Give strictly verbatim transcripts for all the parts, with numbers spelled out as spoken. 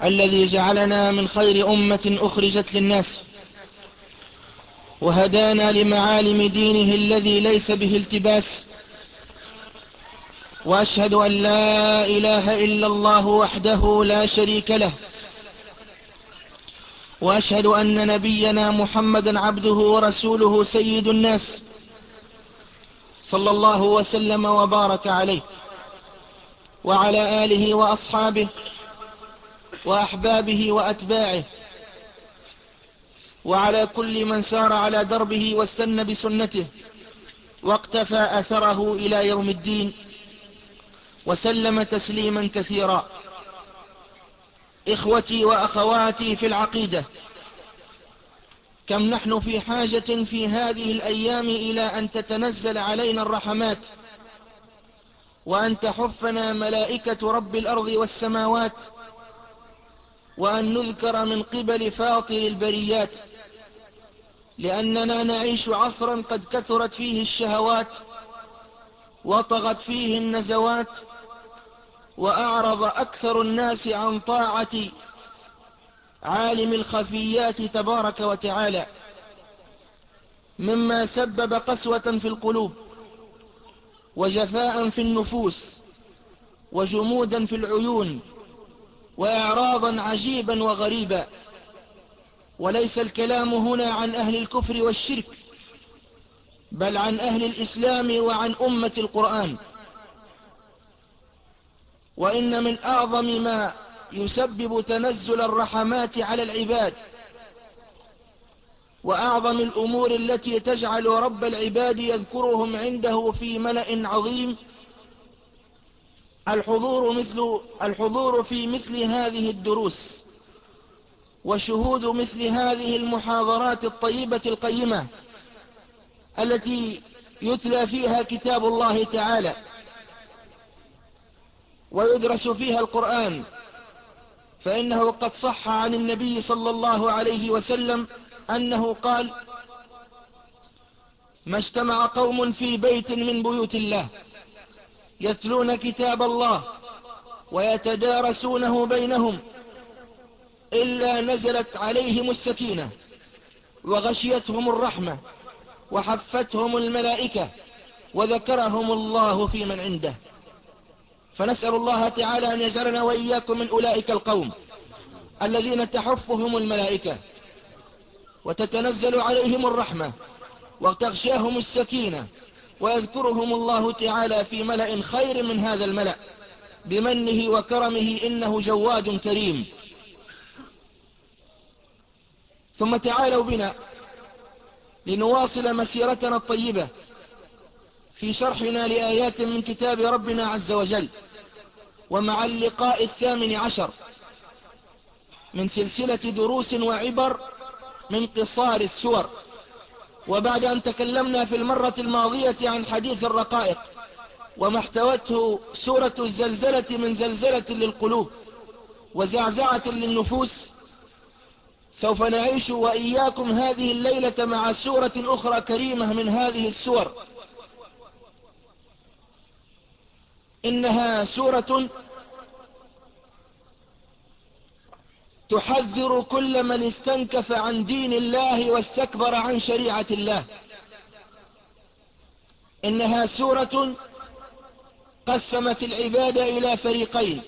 الذي جعلنا من خير أمة أخرجت للناس، وهدانا لمعالم دينه الذي ليس به التباس. وأشهد أن لا إله إلا الله وحده لا شريك له، وأشهد أن نبينا محمدا عبده ورسوله سيد الناس، صلى الله وسلم وبارك عليه وعلى آله وأصحابه وأحبابه وأتباعه، وعلى كل من سار على دربه واستنى بسنته واقتفى أثره إلى يوم الدين، وسلم تسليما كثيرا. إخوتي وأخواتي في العقيدة، كم نحن في حاجة في هذه الأيام إلى أن تتنزل علينا الرحمات، وأن تحفنا ملائكة رب الأرض والسماوات، وأن نذكر من قبل فاطر البريات، لأننا نعيش عصرا قد كثرت فيه الشهوات وطغت فيه النزوات، وأعرض أكثر الناس عن طاعة عالم الخفيات تبارك وتعالى، مما سبب قسوة في القلوب وجفاء في النفوس وجمودا في العيون وإعراضا عجيبا وغريبا. وليس الكلام هنا عن أهل الكفر والشرك، بل عن أهل الإسلام وعن أمة القرآن. وإن من أعظم ما يسبب تنزل الرحمات على العباد، وأعظم الأمور التي تجعل رب العباد يذكرهم عنده في ملأ عظيم، الحضور مثل الحضور في مثل هذه الدروس، وشهود مثل هذه المحاضرات الطيبة القيمة التي يتلى فيها كتاب الله تعالى ويدرس فيها القرآن. فإنه قد صح عن النبي صلى الله عليه وسلم أنه قال: ما اجتمع قوم في بيت من بيوت الله يتلون كتاب الله ويتدارسونه بينهم إلا نزلت عليهم السكينة وغشيتهم الرحمة وحفتهم الملائكة وذكرهم الله في من عنده. فنسأل الله تعالى أن يجعلنا وإياكم من أولئك القوم الذين تحفهم الملائكة وتتنزل عليهم الرحمة وتغشاهم السكينة ويذكرهم الله تعالى في ملأ خير من هذا الملأ بمنه وكرمه، إنه جواد كريم. ثم تعالوا بنا لنواصل مسيرتنا الطيبة في شرحنا لآيات من كتاب ربنا عز وجل، ومع اللقاء الثامن عشر من سلسلة دروس وعبر من قصار السور. وبعد أن تكلمنا في المرة الماضية عن حديث الرقائق وما احتوته سورة الزلزلة من زلزلة للقلوب وزعزعة للنفوس، سوف نعيش وإياكم هذه الليلة مع سورة أخرى كريمة من هذه السور، إنها سورة تحذر كل من استنكف عن دين الله واستكبر عن شريعة الله. إنها سورة قسمت العباد إلى فريقين،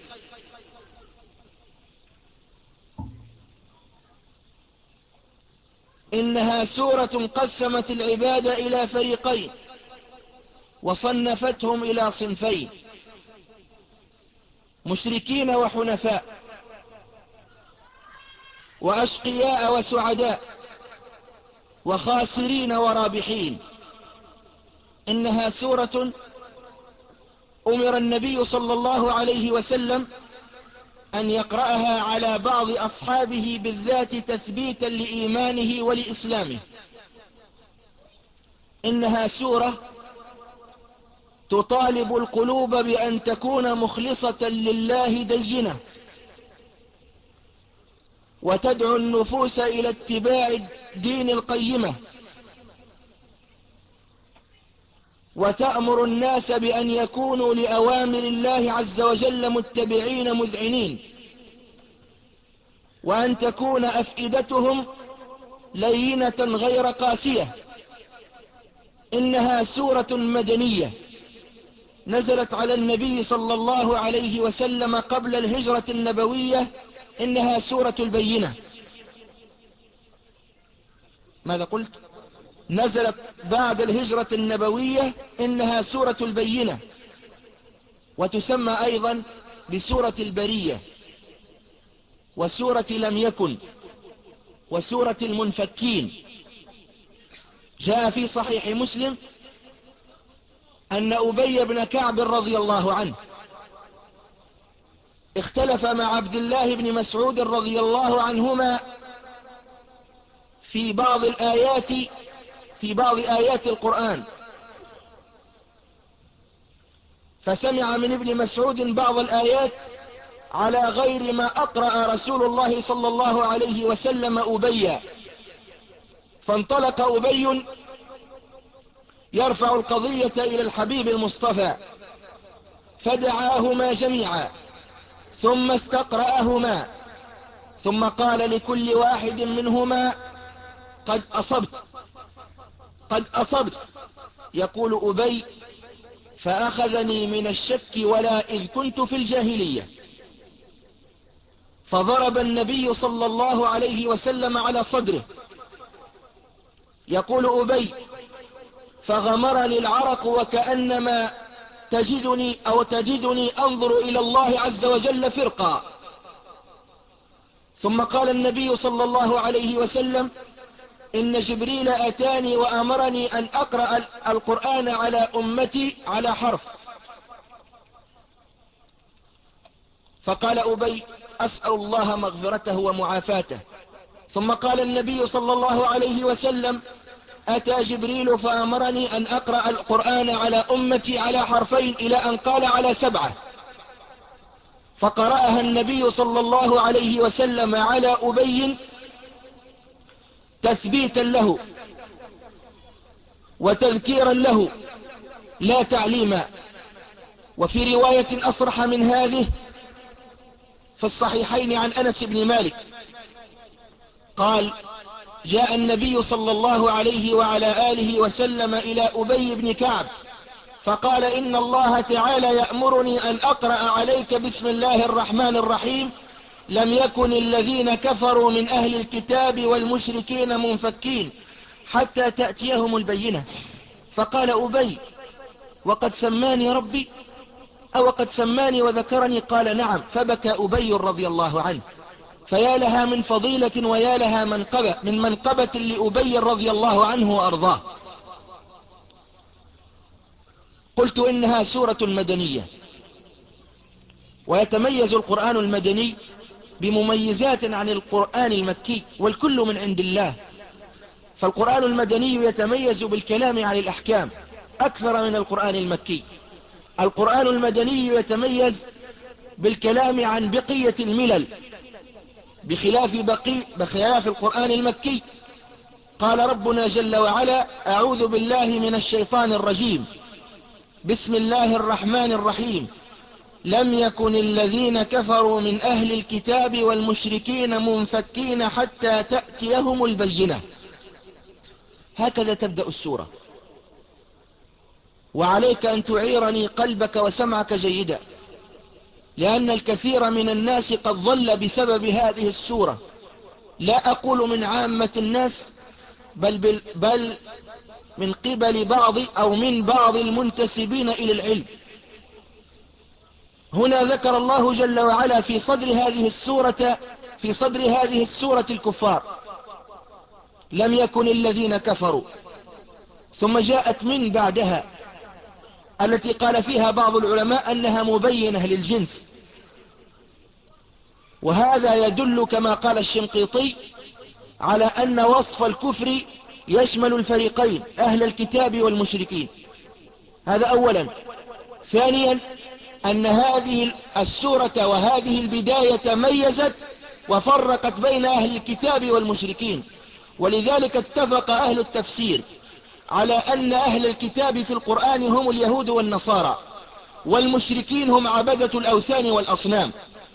إنها سورة قسمت العباد إلى فريقين وصنفتهم إلى صنفين: مشركين وحنفاء، وأشقياء وسعداء، وخاسرين ورابحين. إنها سورة أمر النبي صلى الله عليه وسلم أن يقرأها على بعض أصحابه بالذات تثبيتا لإيمانه ولإسلامه. إنها سورة تطالب القلوب بأن تكون مخلصة لله دينة، وتدعو النفوس إلى اتباع الدين القيمة، وتأمر الناس بأن يكونوا لأوامر الله عز وجل متبعين مذعنين. وأن تكون أفئدتهم لينة غير قاسية. إنها سورة مدنية نزلت على النبي صلى الله عليه وسلم قبل الهجرة النبوية. إنها سورة البينة. ماذا قلت؟ نزلت بعد الهجرة النبوية. إنها سورة البينة، وتسمى أيضا بسورة البرية، وسورة لم يكن، وسورة المنفكين. جاء في صحيح مسلم أن أبي بن كعب رضي الله عنه اختلف مع عبد الله بن مسعود رضي الله عنهما في بعض الآيات في بعض آيات القرآن، فسمع من ابن مسعود بعض الآيات على غير ما أقرأ رسول الله صلى الله عليه وسلم أبيا، فانطلق أبي يرفع القضية إلى الحبيب المصطفى، فدعاهما جميعا ثم استقرأهما، ثم قال لكل واحد منهما: قد أصبت قد أصبت. يقول أبي: فأخذني من الشك ولا إذ كنت في الجاهلية، فضرب النبي صلى الله عليه وسلم على صدره. يقول أبي: فغمرني العرق وكأنما تجدني أو تجدني أنظر إلى الله عز وجل فرقا. ثم قال النبي صلى الله عليه وسلم: إن جبريل أتاني وأمرني أن أقرأ القرآن على أمتي على حرف. فقال أبي: أسأل الله مغفرته ومعافاته. ثم قال النبي صلى الله عليه وسلم: أتى جبريل فأمرني أن أقرأ القرآن على أمتي على حرفين، إلى أن قال على سبعة، فقرأها النبي صلى الله عليه وسلم على أبي تثبيتا له وتذكيرا له لا تعليما. وفي رواية أصرح من هذه في الصحيحين عن أنس بن مالك قال: جاء النبي صلى الله عليه وعلى آله وسلم إلى أبي بن كعب فقال: إن الله تعالى يأمرني أن أقرأ عليك بسم الله الرحمن الرحيم، لم يكن الذين كفروا من أهل الكتاب والمشركين منفكين حتى تأتيهم البينة. فقال أبي: وقد سماني ربي أو قد سماني وذكرني؟ قال: نعم. فبكى أبي رضي الله عنه. فيا لها من فضيلة ويا لها منقبة من منقبة لأبي رضي الله عنه وأرضاه. قلت إنها سورة مدنية، ويتميز القرآن المدني بمميزات عن القرآن المكي، والكل من عند الله. فالقرآن المدني يتميز بالكلام عن الأحكام أكثر من القرآن المكي. القرآن المدني يتميز بالكلام عن بقية الملل بخلاف بقي بخلاف القرآن المكي. قال ربنا جل وعلا: أعوذ بالله من الشيطان الرجيم، بسم الله الرحمن الرحيم، لم يكن الذين كفروا من أهل الكتاب والمشركين منفكين حتى تأتيهم البينة. هكذا تبدأ السورة. وعليك أن تعيرني قلبك وسمعك جيدا، لأن الكثير من الناس قد ضل بسبب هذه السورة. لا أقول من عامة الناس، بل, بل, بل من قبل بعض أو من بعض المنتسبين إلى العلم. هنا ذكر الله جل وعلا في صدر هذه السورة في صدر هذه السورة الكفار، لم يكن الذين كفروا، ثم جاءت من بعدها التي قال فيها بعض العلماء أنها مبينة للجنس. وهذا يدل كما قال الشنقيطي على أن وصف الكفر يشمل الفريقين، أهل الكتاب والمشركين. هذا أولا. ثانيا، أن هذه السورة وهذه البداية ميزت وفرقت بين أهل الكتاب والمشركين، ولذلك اتفق أهل التفسير على أن أهل الكتاب في القرآن هم اليهود والنصارى، والمشركين هم عبدة الأوثان والأصنام.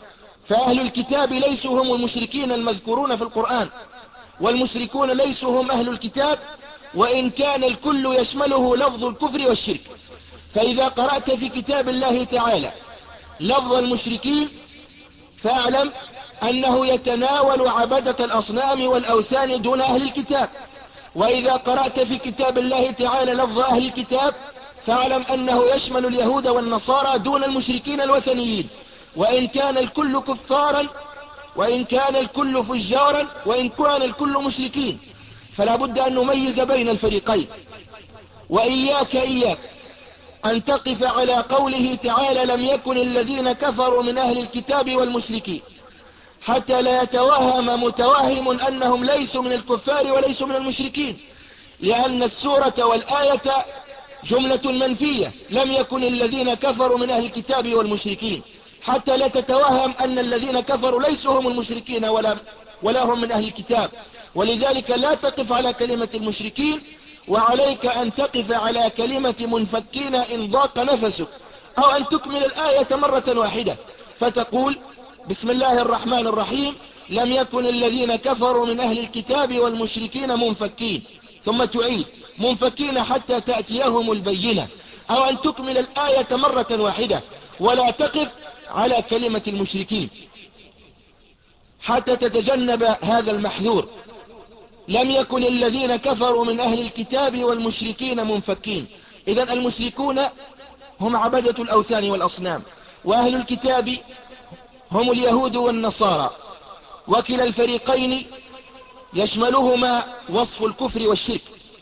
فأهل الكتاب ليسوا هم المشركين المذكورون في القرآن، والمشركون ليسوا هم أهل الكتاب، وإن كان الكل يشمله لفظ الكفر والشرك. فإذا قرأت في كتاب الله تعالى لفظ المشركين فاعلم أنه يتناول عبدة الأصنام والأوثان دون أهل الكتاب، وإذا قرأت في كتاب الله تعالى لفظ أهل الكتاب فاعلم أنه يشمل اليهود والنصارى دون المشركين الوثنيين، وإن كان الكل كفارا، وإن كان الكل فجارا، وإن كان الكل مشركين، فلا بد أن نميز بين الفريقين. وإياك إياك أن تقف على قوله تعالى لم يكن الذين كفروا من أهل الكتاب والمشركين، حتى لا يتوهم متوهم أنهم ليسوا من الكفار وليسوا من المشركين، لأن السورة والآية جملة منفية، لم يكن الذين كفروا من أهل الكتاب والمشركين، حتى لا تتوهم أن الذين كفروا ليسوا هم المشركين ولا, ولا هم من أهل الكتاب. ولذلك لا تقف على كلمة المشركين، وعليك أن تقف على كلمة منفكين إن ضاق نفسك، أو أن تكمل الآية مرة واحدة فتقول بسم الله الرحمن الرحيم لم يكن الذين كفروا من أهل الكتاب والمشركين منفكين، ثم تعيد منفكين حتى تأتيهم البينة، أو أن تكمل الآية مرة واحدة ولا تقف على كلمة المشركين حتى تتجنب هذا المحذور. لم يكن الذين كفروا من أهل الكتاب والمشركين منفكين. إذن المشركون هم عبدة الأوثان والأصنام، وأهل الكتاب هم اليهود والنصارى، وكلا الفريقين يشملهما وصف الكفر والشرك.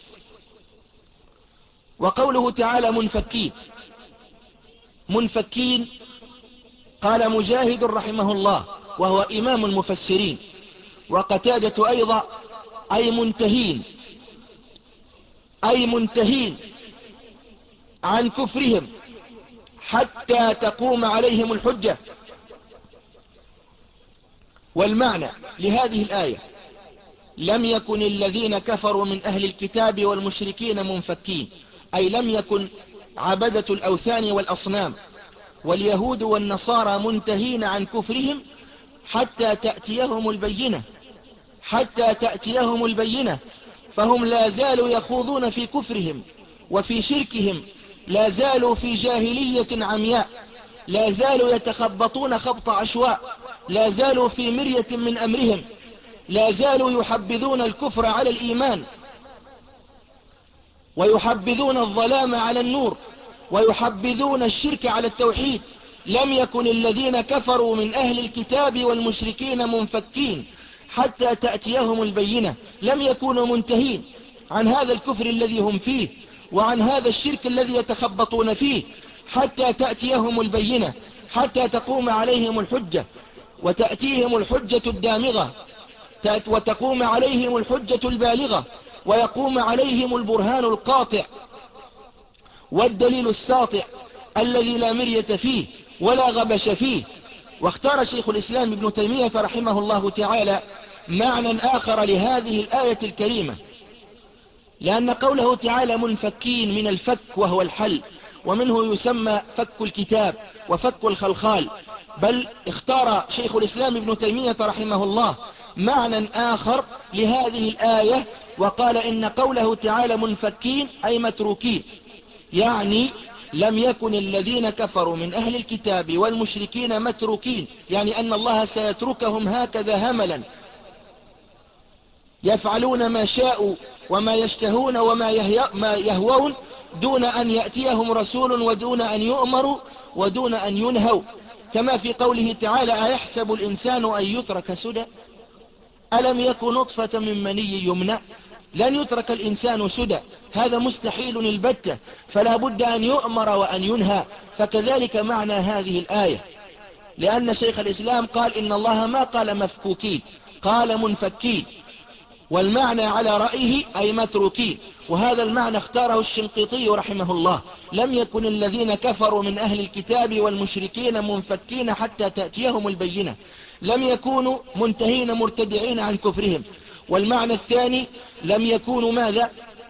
وقوله تعالى منفكين، منفكين قال مجاهد رحمه الله وهو إمام المفسرين، وقتادة أيضا، أي منتهين، أي منتهين عن كفرهم حتى تقوم عليهم الحجة. والمعنى لهذه الآية لم يكن الذين كفروا من أهل الكتاب والمشركين منفكين، أي لم يكن عبدة الأوثان والأصنام واليهود والنصارى منتهين عن كفرهم حتى تأتيهم البينة، حتى تأتيهم البينة، فهم لا زالوا يخوضون في كفرهم وفي شركهم، لا زالوا في جاهلية عمياء، لا زالوا يتخبطون خبط عشواء، لا زالوا في مرية من أمرهم، لا زالوا يحبذون الكفر على الإيمان، ويحبذون الظلام على النور، ويحبذون الشرك على التوحيد. لم يكن الذين كفروا من أهل الكتاب والمشركين منفكين حتى تأتيهم البينة، لم يكونوا منتهين عن هذا الكفر الذي هم فيه وعن هذا الشرك الذي يتخبطون فيه حتى تأتيهم البينة، حتى تقوم عليهم الحجة وتأتيهم الحجة الدامغة، وتقوم عليهم الحجة البالغة، ويقوم عليهم البرهان القاطع والدليل الساطع الذي لا مرية فيه ولا غبش فيه. واختار شيخ الإسلام ابن تيمية رحمه الله تعالى معنى آخر لهذه الآية الكريمة، لأن قوله تعالى منفكين من الفك وهو الحل، ومنه يسمى فك الكتاب وفك الخلخال، بل اختار شيخ الإسلام ابن تيمية رحمه الله معنى آخر لهذه الآية، وقال إن قوله تعالى منفكين أي متروكين، يعني لم يكن الذين كفروا من أهل الكتاب والمشركين متروكين، يعني أن الله سيتركهم هكذا هملا يفعلون ما شاءوا وما يشتهون وما يهوون دون أن يأتيهم رسول ودون أن يؤمروا ودون أن ينهوا، كما في قوله تعالى أيحسب الإنسان أن يترك سدى ألم يكن نطفة من مني يمنى. لن يترك الإنسان سدى، هذا مستحيل البتة، فلا بد أن يؤمر وأن ينهى. فكذلك معنى هذه الآية، لأن شيخ الإسلام قال إن الله ما قال مفكوكين، قال منفكين، والمعنى على رأيه أي متروكين، وهذا المعنى اختاره الشنقيطي رحمه الله. لم يكن الذين كفروا من أهل الكتاب والمشركين منفكين حتى تأتيهم البينة، لم يكونوا منتهين مرتدعين عن كفرهم. والمعنى الثاني لم يكونوا ماذا؟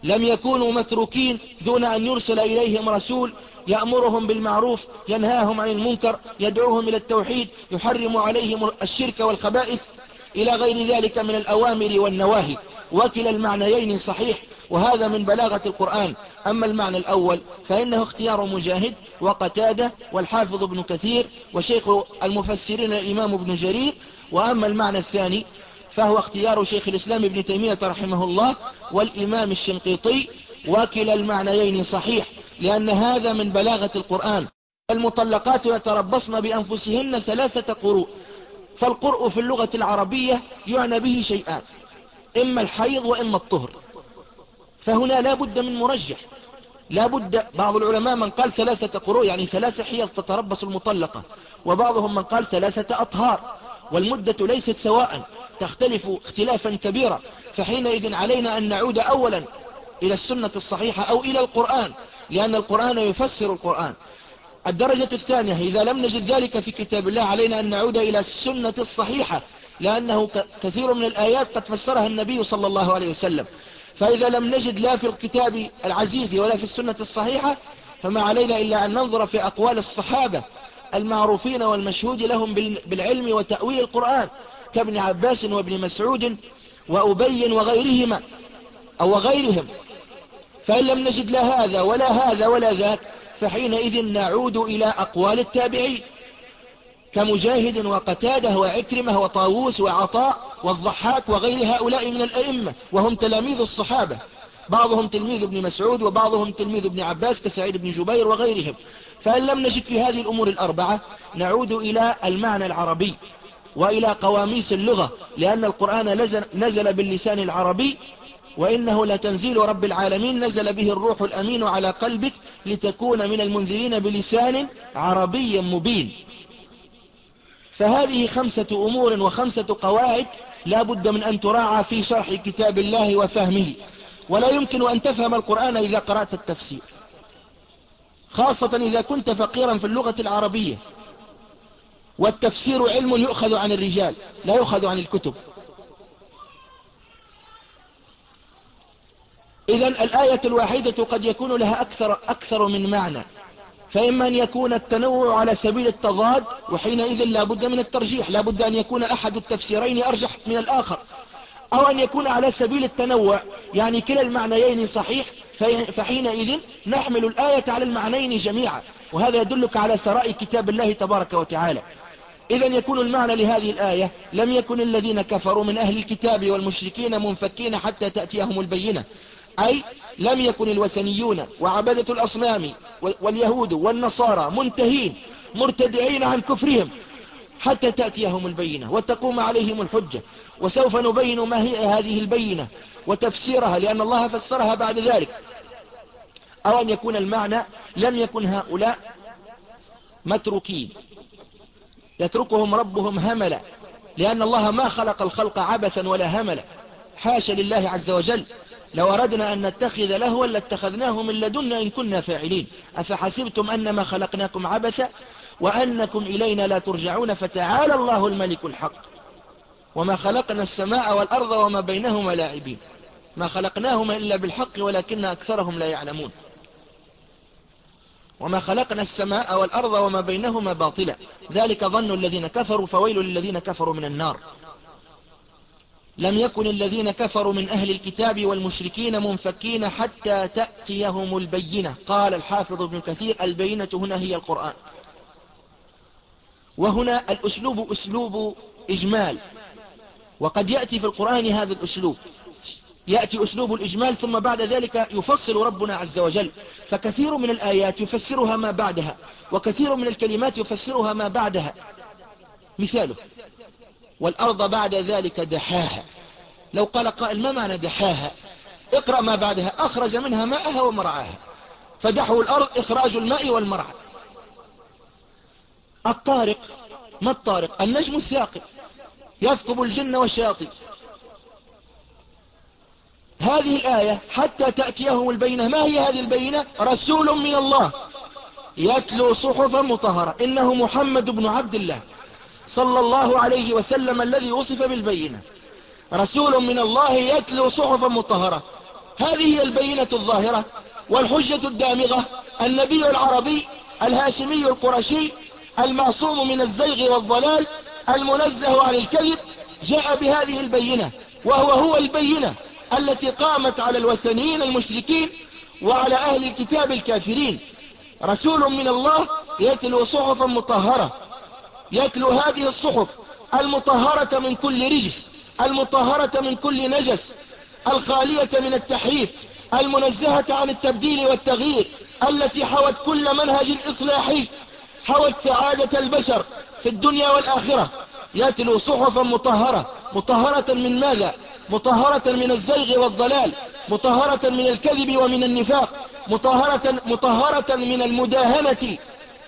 لم يكونوا متروكين دون أن يرسل إليهم رسول يأمرهم بالمعروف ينهاهم عن المنكر يدعوهم إلى التوحيد يحرم عليهم الشرك والخبائث إلى غير ذلك من الأوامر والنواهي. وكلا المعنيين صحيح، وهذا من بلاغة القرآن. أما المعنى الأول فإنه اختيار مجاهد وقتادة والحافظ ابن كثير وشيخ المفسرين الإمام ابن جرير. وأما المعنى الثاني فهو اختيار شيخ الإسلام ابن تيمية رحمه الله والإمام الشنقيطي. وكلا المعنيين صحيح، لأن هذا من بلاغة القرآن. المطلقات يتربصن بأنفسهن ثلاثة قروء. فالقرء في اللغة العربية يعنى به شيئان، إما الحيض وإما الطهر، فهنا لا بد من مرجح. لا بد، بعض العلماء من قال ثلاثة قروء يعني ثلاثة حيض تتربص المطلقة، وبعضهم من قال ثلاثة أطهار، والمدة ليست سواء، تختلف اختلافا كبيرا. فحينئذ علينا أن نعود أولا إلى السنة الصحيحة أو إلى القرآن، لأن القرآن يفسر القرآن. الدرجة الثانية إذا لم نجد ذلك في كتاب الله علينا أن نعود إلى السنة الصحيحة، لأنه كثير من الآيات قد فسرها النبي صلى الله عليه وسلم. فإذا لم نجد لا في الكتاب العزيز ولا في السنة الصحيحة فما علينا إلا أن ننظر في أقوال الصحابة المعروفين والمشهود لهم بالعلم وتأويل القرآن كابن عباس وابن مسعود وأبي وغيرهما أو غيرهم. فإن لم نجد لا هذا ولا هذا ولا ذاك فحينئذ نعود إلى أقوال التابعين كمجاهد وقتاده وعكرمة وطاووس وعطاء والضحاك وغير هؤلاء من الأئمة، وهم تلاميذ الصحابة، بعضهم تلميذ ابن مسعود وبعضهم تلميذ ابن عباس كسعيد بن جبير وغيرهم. فإن لم نجد في هذه الأمور الأربعة نعود إلى المعنى العربي وإلى قواميس اللغة، لأن القرآن نزل, نزل باللسان العربي، وإنه لتنزيل رب العالمين نزل به الروح الأمين على قلبك لتكون من المنذرين بلسان عربي مبين. فهذه خمسة أمور وخمسة قواعد لا بد من أن تراعى في شرح كتاب الله وفهمه. ولا يمكن أن تفهم القرآن إذا قرأت التفسير، خاصة إذا كنت فقيرا في اللغة العربية. والتفسير علم يؤخذ عن الرجال لا يؤخذ عن الكتب. إذن الآية الواحدة قد يكون لها أكثر, أكثر من معنى، فإما أن يكون التنوع على سبيل التضاد، وحينئذ لا بد من الترجيح، لا بد أن يكون أحد التفسيرين أرجح من الآخر، أو أن يكون على سبيل التنوع يعني كلا المعنيين صحيح، فحينئذ نحمل الآية على المعنيين جميعا. وهذا يدلك على ثراء كتاب الله تبارك وتعالى. إذن يكون المعنى لهذه الآية لم يكن الذين كفروا من أهل الكتاب والمشركين منفكين حتى تأتيهم البينة، أي لم يكن الوثنيون وعبدة الأصنام واليهود والنصارى منتهين مرتدعين عن كفرهم حتى تأتيهم البينة وتقوم عليهم الحجة. وسوف نبين ما هي هذه البينة وتفسيرها، لأن الله فسرها بعد ذلك. أو أن يكون المعنى لم يكن هؤلاء متروكين يتركهم ربهم هملا، لأن الله ما خلق الخلق عبثا ولا هملا، حاشا لله عز وجل. لو أردنا أن نتخذ لهوا لاتخذناه من لدنا إن كنا فاعلين. أفحسبتم أنما خلقناكم عبثا وأنكم إلينا لا ترجعون فتعالى الله الملك الحق وما خلقنا السماء والأرض وما بينهما لاعبين ما خلقناهما إلا بالحق ولكن أكثرهم لا يعلمون. وما خلقنا السماء والأرض وما بينهما باطلا ذلك ظن الذين كفروا فويل للذين كفروا من النار. لم يكن الذين كفروا من أهل الكتاب والمشركين منفكين حتى تأتيهم البينة. قال الحافظ ابن كثير البينة هنا هي القرآن. وهنا الأسلوب أسلوب إجمال، وقد يأتي في القرآن هذا الأسلوب، يأتي أسلوب الإجمال ثم بعد ذلك يفصل ربنا عز وجل. فكثير من الآيات يفسرها ما بعدها، وكثير من الكلمات يفسرها ما بعدها. مثاله والأرض بعد ذلك دحاها. لو قال قائل ما معنى دحاها؟ اقرأ ما بعدها أخرج منها ماءها ومرعاها. فدحو الأرض إخراج الماء والمرعى. الطارق، ما الطارق؟ النجم الثاقب يثقب الجن والشياطين. هذه الآية حتى تأتيهم البينة. ما هي هذه البينة؟ رسول من الله يتلو صحفا مطهرة. إنه محمد بن عبد الله صلى الله عليه وسلم الذي وصف بالبينة. رسول من الله يتلو صحفا مطهرة. هذه هي البينة الظاهرة والحجة الدامغة. النبي العربي الهاشمي القرشي المعصوم من الزيغ والضلال المنزه عن الكذب جاء بهذه البينة، وهو هو البينة التي قامت على الوثنيين المشركين وعلى أهل الكتاب الكافرين. رسول من الله يتلو صحفا مطهرة، يتلو هذه الصحف المطهرة من كل رجس، المطهرة من كل نجس، الخالية من التحريف، المنزهة عن التبديل والتغيير، التي حوت كل منهج إصلاحي، حوت سعادة البشر في الدنيا والآخرة. يتلو صحفا مطهرة. مطهرة من ماذا؟ مطهرة من الزيغ والضلال، مطهرة من الكذب ومن النفاق، مطهرة, مطهرة من المداهنة،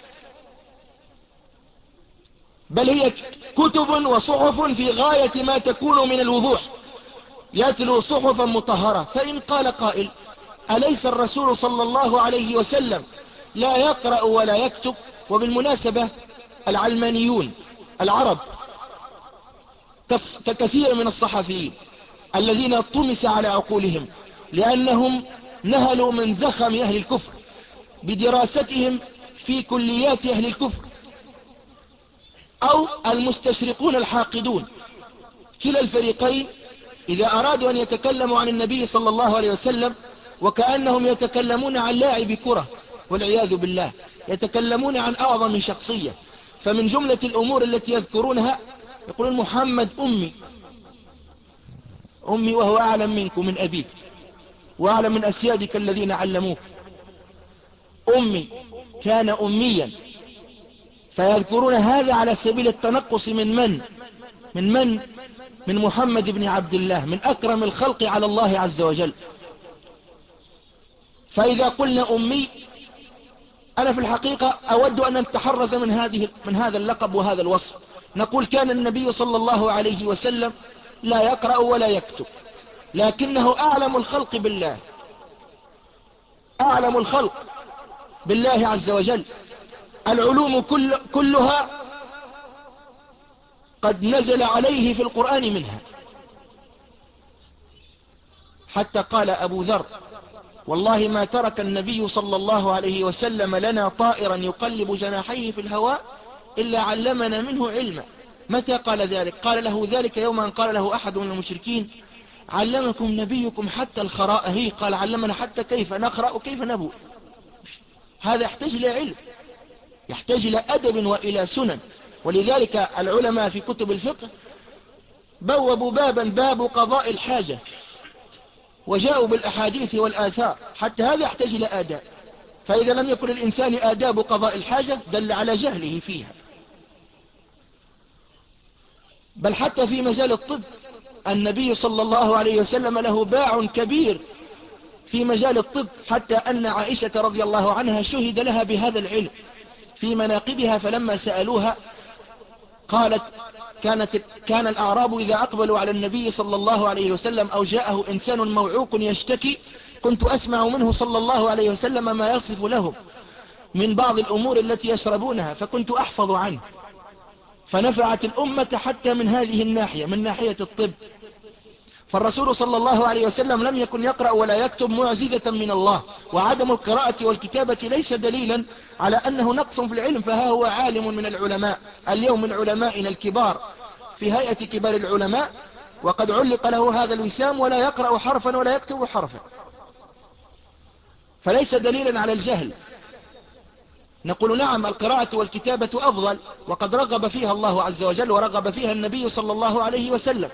بل هي كتب وصحف في غاية ما تكون من الوضوح. يتلو صحفا مطهرة. فإن قال قائل: أليس الرسول صلى الله عليه وسلم لا يقرأ ولا يكتب؟ وبالمناسبة العلمانيون العرب ككثير من الصحفيين الذين طمس على عقولهم لأنهم نهلوا من زخم أهل الكفر بدراستهم في كليات أهل الكفر، أو المستشرقون الحاقدون، كلا الفريقين إذا أرادوا أن يتكلموا عن النبي صلى الله عليه وسلم وكأنهم يتكلمون عن لاعب كرة والعياذ بالله، يتكلمون عن أعظم شخصية. فمن جملة الأمور التي يذكرونها يقولون: محمد أمي أمي وهو أعلم منك من أبيك وأعلم من أسيادك الذين علموك. أمي كان أميا. فيذكرون هذا على سبيل التنقص من من من من من محمد بن عبد الله، من أكرم الخلق على الله عز وجل. فإذا قلنا أمي، أنا في الحقيقة أود أن نتحرز من هذه من هذا اللقب وهذا الوصف. نقول: كان النبي صلى الله عليه وسلم لا يقرأ ولا يكتب، لكنه أعلم الخلق بالله، أعلم الخلق بالله عز وجل. العلوم كل كلها قد نزل عليه في القرآن منها، حتى قال أبو ذر: والله ما ترك النبي صلى الله عليه وسلم لنا طائرا يقلب جناحيه في الهواء إلا علمنا منه علما. متى قال ذلك؟ قال له ذلك يوم أن قال له أحد من المشركين: علمكم نبيكم حتى الخراء؟ هي قال: علمنا حتى كيف نقرأ وكيف نبوء. هذا يحتاج إلى علم، يحتاج إلى أدب وإلى سنن. ولذلك العلماء في كتب الفقه بوبوا بابا باب قضاء الحاجة، وجاءوا بالأحاديث والآثار، حتى هذا يحتاج إلى آداب. فإذا لم يكن الإنسان آداب قضاء الحاجة دل على جهله فيها. بل حتى في مجال الطب النبي صلى الله عليه وسلم له باع كبير في مجال الطب، حتى أن عائشة رضي الله عنها شهد لها بهذا العلم في مناقبها. فلما سألوها قالت: كانت كان الأعراب إذا أقبلوا على النبي صلى الله عليه وسلم أو جاءه إنسان موعوق يشتكي كنت أسمع منه صلى الله عليه وسلم ما يصف لهم من بعض الأمور التي يشربونها، فكنت أحفظ عنه. فنفعت الأمة حتى من هذه الناحية، من ناحية الطب. فالرسول صلى الله عليه وسلم لم يكن يقرأ ولا يكتب، معجزة من الله. وعدم القراءة والكتابة ليس دليلا على أنه نقص في العلم، فها هو عالم من العلماء اليوم، من علمائنا الكبار في هيئة كبار العلماء، وقد علق له هذا الوسام ولا يقرأ حرفا ولا يكتب حرفا، فليس دليلا على الجهل. نقول: نعم، القراءة والكتابة أفضل، وقد رغب فيها الله عز وجل ورغب فيها النبي صلى الله عليه وسلم،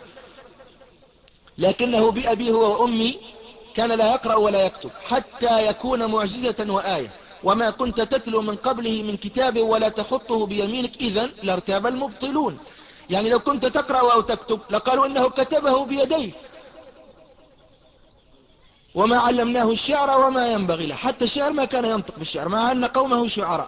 لكنه بأبيه وأمي كان لا يقرأ ولا يكتب حتى يكون معجزة وآية. وما كنت تتلو من قبله من كتاب ولا تخطه بيمينك إذن لارتاب المبطلون. يعني لو كنت تقرأ أو تكتب لقالوا إنه كتبه بيديه، وما علمناه الشعر وما ينبغي له. حتى الشعر ما كان ينطق بالشعر، مع أن قومه شعراء،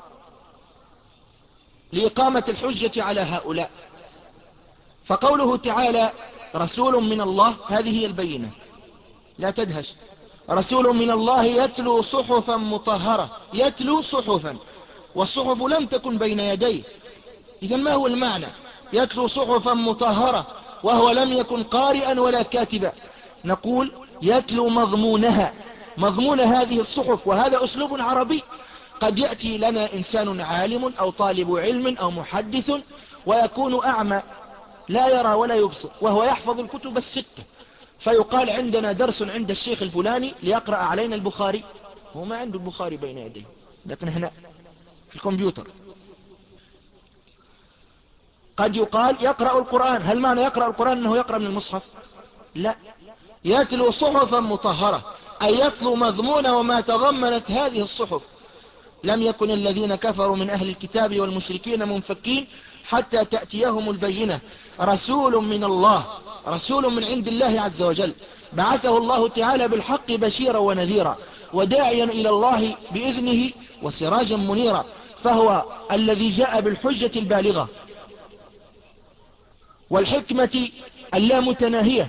لإقامة الحجة على هؤلاء. فقوله تعالى: رسول من الله، هذه هي البينة، لا تدهش. رسول من الله يتلو صحفا مطهرة، يتلو صحفا، والصحف لم تكن بين يديه. إذن ما هو المعنى؟ يتلو صحفا مطهرة وهو لم يكن قارئا ولا كاتبا. نقول: يتلو مضمونها، مضمون هذه الصحف. وهذا أسلوب عربي. قد يأتي لنا إنسان عالم أو طالب علم أو محدث ويكون أعمى لا يرى ولا يبصر، وهو يحفظ الكتب الستة، فيقال عندنا درس عند الشيخ الفلاني ليقرأ علينا البخاري. هو ما عنده البخاري بين يديه، لكن هنا في الكمبيوتر. قد يقال يقرأ القرآن. هل معنى يقرأ القرآن أنه يقرأ من المصحف؟ لا، يتلو صحفا مطهرة، أي يتلو مضمون وما تضمنت هذه الصحف. لم يكن الذين كفروا من أهل الكتاب والمشركين منفكين حتى تأتيهم البينة. رسول من الله، رسول من عند الله عز وجل، بعثه الله تعالى بالحق بشيرا ونذيرا وداعيا إلى الله بإذنه وسراجا منيرا. فهو الذي جاء بالحجة البالغة والحكمة اللامتناهية.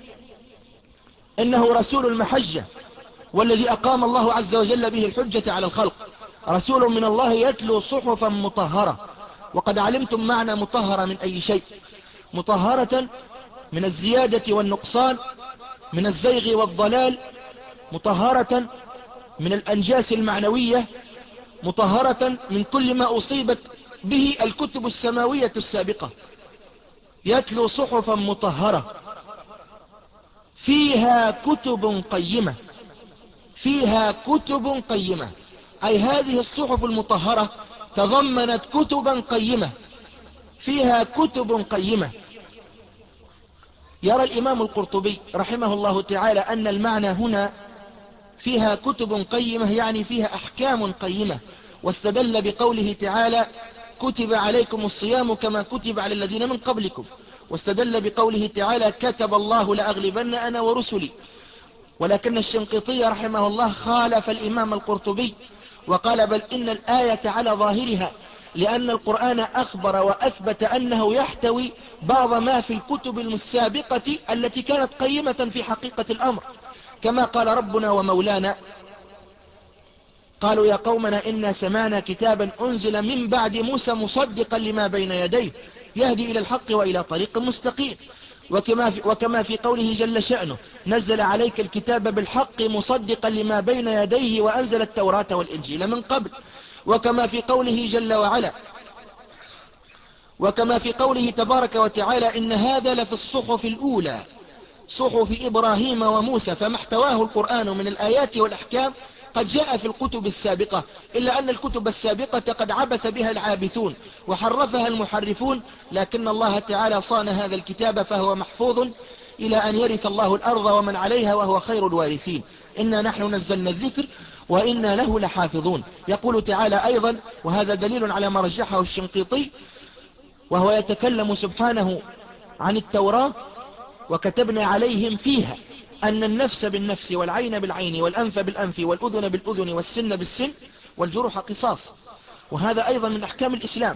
إنه رسول المحجة، والذي أقام الله عز وجل به الحجة على الخلق. رسول من الله يتلو صحفا مطهرة. وقد علمتم معنى مطهرة من أي شيء. مطهرة من الزيادة والنقصان، من الزيغ والضلال، مطهرة من الأنجاس المعنوية، مطهرة من كل ما أصيبت به الكتب السماوية السابقة. يتلو صحفا مطهرة فيها كتب قيمة، فيها كتب قيمة، أي هذه الصحف المطهرة تضمنت كتبا قيمة، فيها كتب قيمة. يرى الإمام القرطبي رحمه الله تعالى أن المعنى هنا فيها كتب قيمة يعني فيها أحكام قيمة، واستدل بقوله تعالى كتب عليكم الصيام كما كتب على الذين من قبلكم، واستدل بقوله تعالى كتب الله لأغلبن أنا ورسلي. ولكن الشنقيطي رحمه الله خالف الإمام القرطبي وقال بل إن الآية على ظاهرها، لأن القرآن أخبر وأثبت أنه يحتوي بعض ما في الكتب السابقة التي كانت قيمة في حقيقة الأمر، كما قال ربنا ومولانا قالوا يا قومنا إنا سمعنا كتابا أنزل من بعد موسى مصدقا لما بين يديه يهدي إلى الحق وإلى طريق مستقيم. وكما في, وكما في قوله جل شأنه نزل عليك الكتاب بالحق مصدقا لما بين يديه وأنزل التوراة والإنجيل من قبل. وكما في قوله جل وعلا وكما في قوله تبارك وتعالى إن هذا لفي الصحف الأولى صحف إبراهيم وموسى. فما احتواه القرآن من الآيات والأحكام قد جاء في الكتب السابقة، إلا أن الكتب السابقة قد عبث بها العابثون وحرفها المحرفون، لكن الله تعالى صان هذا الكتاب فهو محفوظ إلى أن يرث الله الأرض ومن عليها وهو خير الوارثين. إنا نحن نزلنا الذكر وإنا له لحافظون. يقول تعالى أيضا، وهذا دليل على ما رجحه الشنقيطي وهو يتكلم سبحانه عن التوراة وكتبنا عليهم فيها أن النفس بالنفس والعين بالعين والأنف بالأنف والأذن بالأذن والسن بالسن والجروح قصاص. وهذا أيضا من أحكام الإسلام.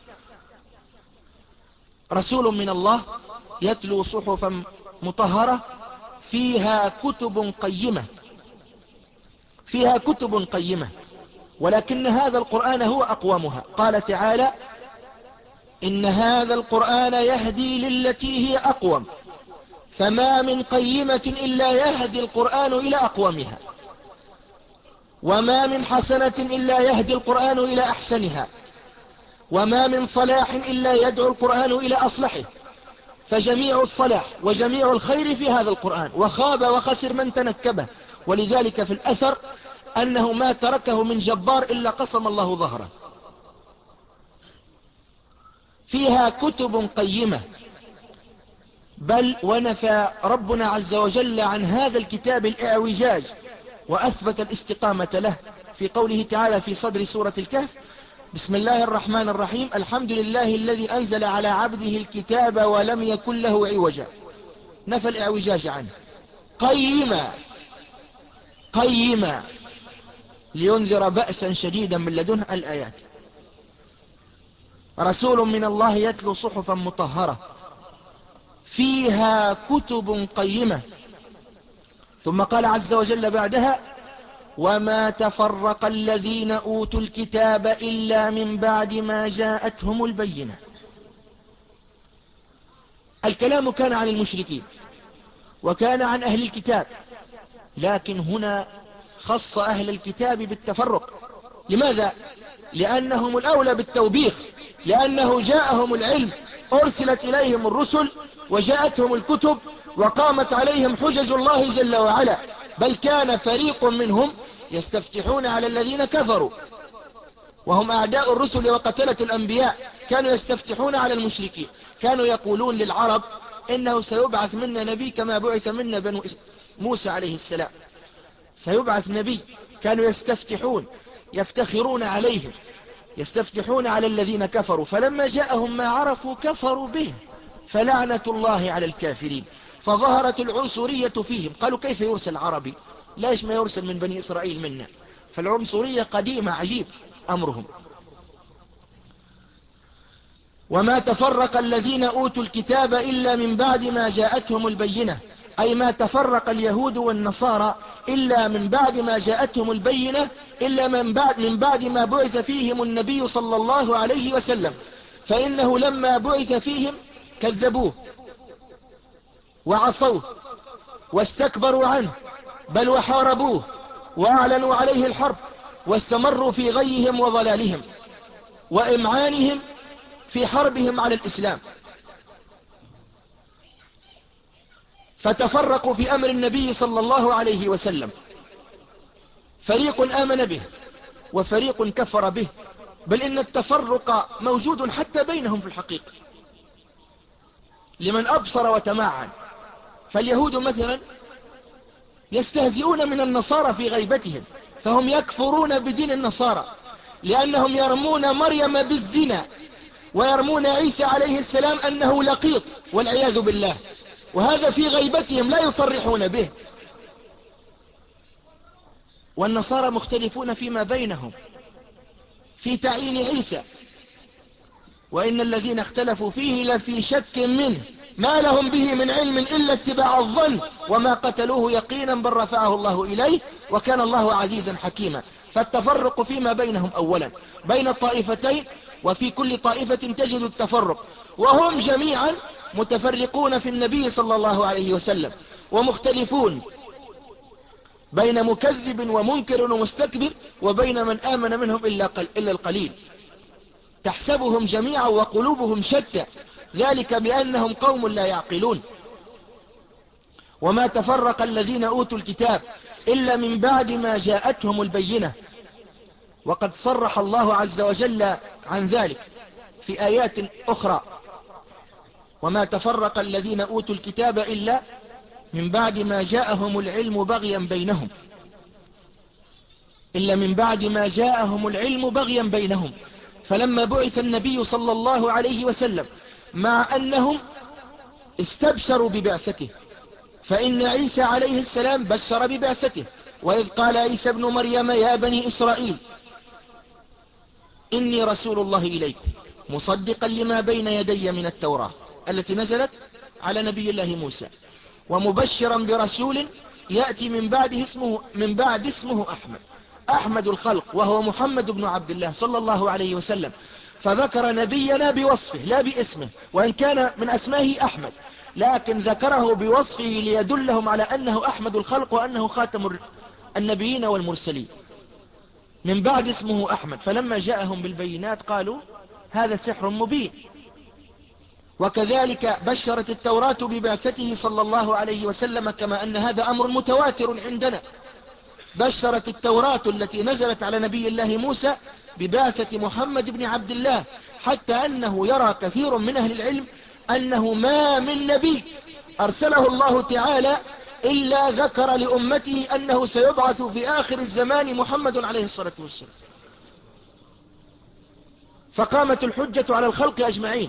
رسول من الله يتلو صحفا مطهرة فيها كتب قيمة، فيها كتب قيمة، ولكن هذا القرآن هو أقومها. قال تعالى إن هذا القرآن يهدي للتي هي أقوم فما من قيمة إلا يهدي القرآن إلى أقومها، وما من حسنة إلا يهدي القرآن إلى أحسنها، وما من صلاح إلا يدعو القرآن إلى أصلحه. فجميع الصلاح وجميع الخير في هذا القرآن، وخاب وخسر من تنكبه. ولذلك في الأثر أنه ما تركه من جبار إلا قسم الله ظهره. فيها كتب قيمة، بل ونفى ربنا عز وجل عن هذا الكتاب الإعوجاج وأثبت الاستقامة له في قوله تعالى في صدر سورة الكهف بسم الله الرحمن الرحيم الحمد لله الذي أنزل على عبده الكتاب ولم يكن له عوجا. نفى الإعوجاج عنه. قيما قيما لينذر بأسا شديدا من لدنه الآيات. رسول من الله يتلو صحفا مطهرة فيها كتب قيمة. ثم قال عز وجل بعدها وما تفرق الذين أوتوا الكتاب إلا من بعد ما جاءتهم البينة. الكلام كان عن المشركين وكان عن أهل الكتاب، لكن هنا خص أهل الكتاب بالتفرق. لماذا؟ لأنهم الأولى بالتوبيخ، لأنه جاءهم العلم، أرسلت إليهم الرسل وجاءتهم الكتب وقامت عليهم حجج الله جل وعلا، بل كان فريق منهم يستفتحون على الذين كفروا وهم أعداء الرسل وقتلة الأنبياء، كانوا يستفتحون على المشركين، كانوا يقولون للعرب إنه سيبعث منا نبي كما بعث منا بنو موسى عليه السلام، سيبعث نبي. كانوا يستفتحون يفتخرون عليهم، يستفتحون على الذين كفروا، فلما جاءهم ما عرفوا كفروا به، فلعنة الله على الكافرين. فظهرت العنصرية فيهم، قالوا كيف يرسل عربي؟ ليش ما يرسل من بني إسرائيل منا؟ فالعنصرية قديمة، عجيب أمرهم. وما تفرق الذين أوتوا الكتاب إلا من بعد ما جاءتهم البينة، أي ما تفرق اليهود والنصارى إلا من بعد ما جاءتهم البينة، إلا من بعد, من بعد ما بعث فيهم النبي صلى الله عليه وسلم، فإنه لما بعث فيهم كذبوه وعصوه واستكبروا عنه، بل وحاربوه وأعلنوا عليه الحرب، واستمروا في غيهم وضلالهم وإمعانهم في حربهم على الإسلام، فتفرقوا في أمر النبي صلى الله عليه وسلم، فريق آمن به وفريق كفر به، بل إن التفرق موجود حتى بينهم في الحقيقة لمن أبصر وتمعن. فاليهود مثلا يستهزئون من النصارى في غيبتهم، فهم يكفرون بدين النصارى لأنهم يرمون مريم بالزنا ويرمون عيسى عليه السلام أنه لقيط والعياذ بالله، وهذا في غيبتهم لا يصرحون به. والنصارى مختلفون فيما بينهم في تعيين عيسى، وإن الذين اختلفوا فيه لفي شك منه ما لهم به من علم إلا اتباع الظن وما قتلوه يقينا بل رفعه الله إليه وكان الله عزيزا حكيما. فالتفرق فيما بينهم أولا بين الطائفتين، وفي كل طائفة تجد التفرق، وهم جميعا متفرقون في النبي صلى الله عليه وسلم، ومختلفون بين مكذب ومنكر ومستكبر، وبين من آمن منهم إلا, قل إلا القليل. تحسبهم جميعا وقلوبهم شتى، ذلك بأنهم قوم لا يعقلون. وما تفرق الذين أوتوا الكتاب إلا من بعد ما جاءتهم البينة، وقد صرح الله عز وجل عن ذلك في آيات أخرى: وما تفرق الذين أوتوا الكتاب إلا من بعد ما جاءهم العلم بغيا بينهم، إلا من بعد ما جاءهم العلم بغيا بينهم. فلما بعث النبي صلى الله عليه وسلم مع أنهم استبشروا ببعثته، فإن عيسى عليه السلام بشر ببعثته، وإذ قال عيسى ابن مريم يا بني إسرائيل إني رسول الله إليكم مصدقا لما بين يدي من التوراة التي نزلت على نبي الله موسى، ومبشرا برسول يأتي من بعد اسمه, من بعد اسمه أحمد أحمد الخلق، وهو محمد بن عبد الله صلى الله عليه وسلم. فذكر نبينا بوصفه لا باسمه، وإن كان من أسمائه أحمد، لكن ذكره بوصفه ليدلهم على أنه أحمد الخلق وأنه خاتم النبيين والمرسلين. من بعد اسمه أحمد، فلما جاءهم بالبينات قالوا هذا سحر مبين. وكذلك بشرت التوراة ببعثته صلى الله عليه وسلم، كما أن هذا أمر متواتر عندنا. بشرت التوراة التي نزلت على نبي الله موسى ببعثة محمد بن عبد الله، حتى أنه يرى كثير من أهل العلم أنه ما من نبي أرسله الله تعالى إلا ذكر لأمته أنه سيبعث في آخر الزمان محمد عليه الصلاة والسلام، فقامت الحجة على الخلق أجمعين.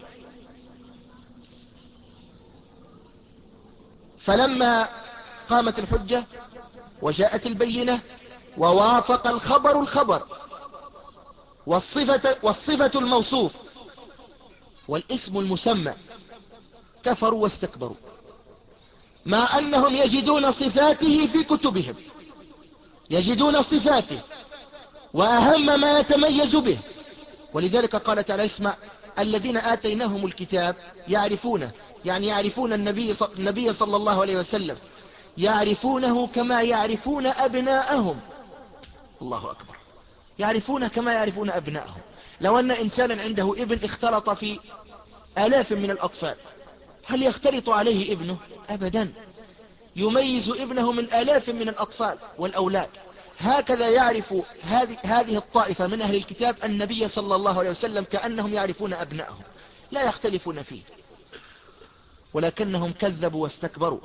فلما قامت الحجة وجاءت البينة ووافق الخبر الخبر والصفة, والصفة الموصوف والاسم المسمى، كفروا واستكبروا، مع أنهم يجدون صفاته في كتبهم، يجدون صفاته وأهم ما يتميز به. ولذلك قال تعالى اسمع الذين آتيناهم الكتاب يعرفونه، يعني يعرفون النبي, النبي صلى الله عليه وسلم يعرفونه كما يعرفون أبناءهم. الله أكبر، يعرفون كما يعرفون أبناءهم. لو أن إنسانا عنده ابن اختلط في آلاف من الأطفال، هل يختلط عليه ابنه؟ أبدا، يميز ابنه من آلاف من الأطفال والأولاد. هكذا يعرف هذه هذه الطائفة من أهل الكتاب النبي صلى الله عليه وسلم كأنهم يعرفون أبنائهم، لا يختلفون فيه، ولكنهم كذبوا واستكبروا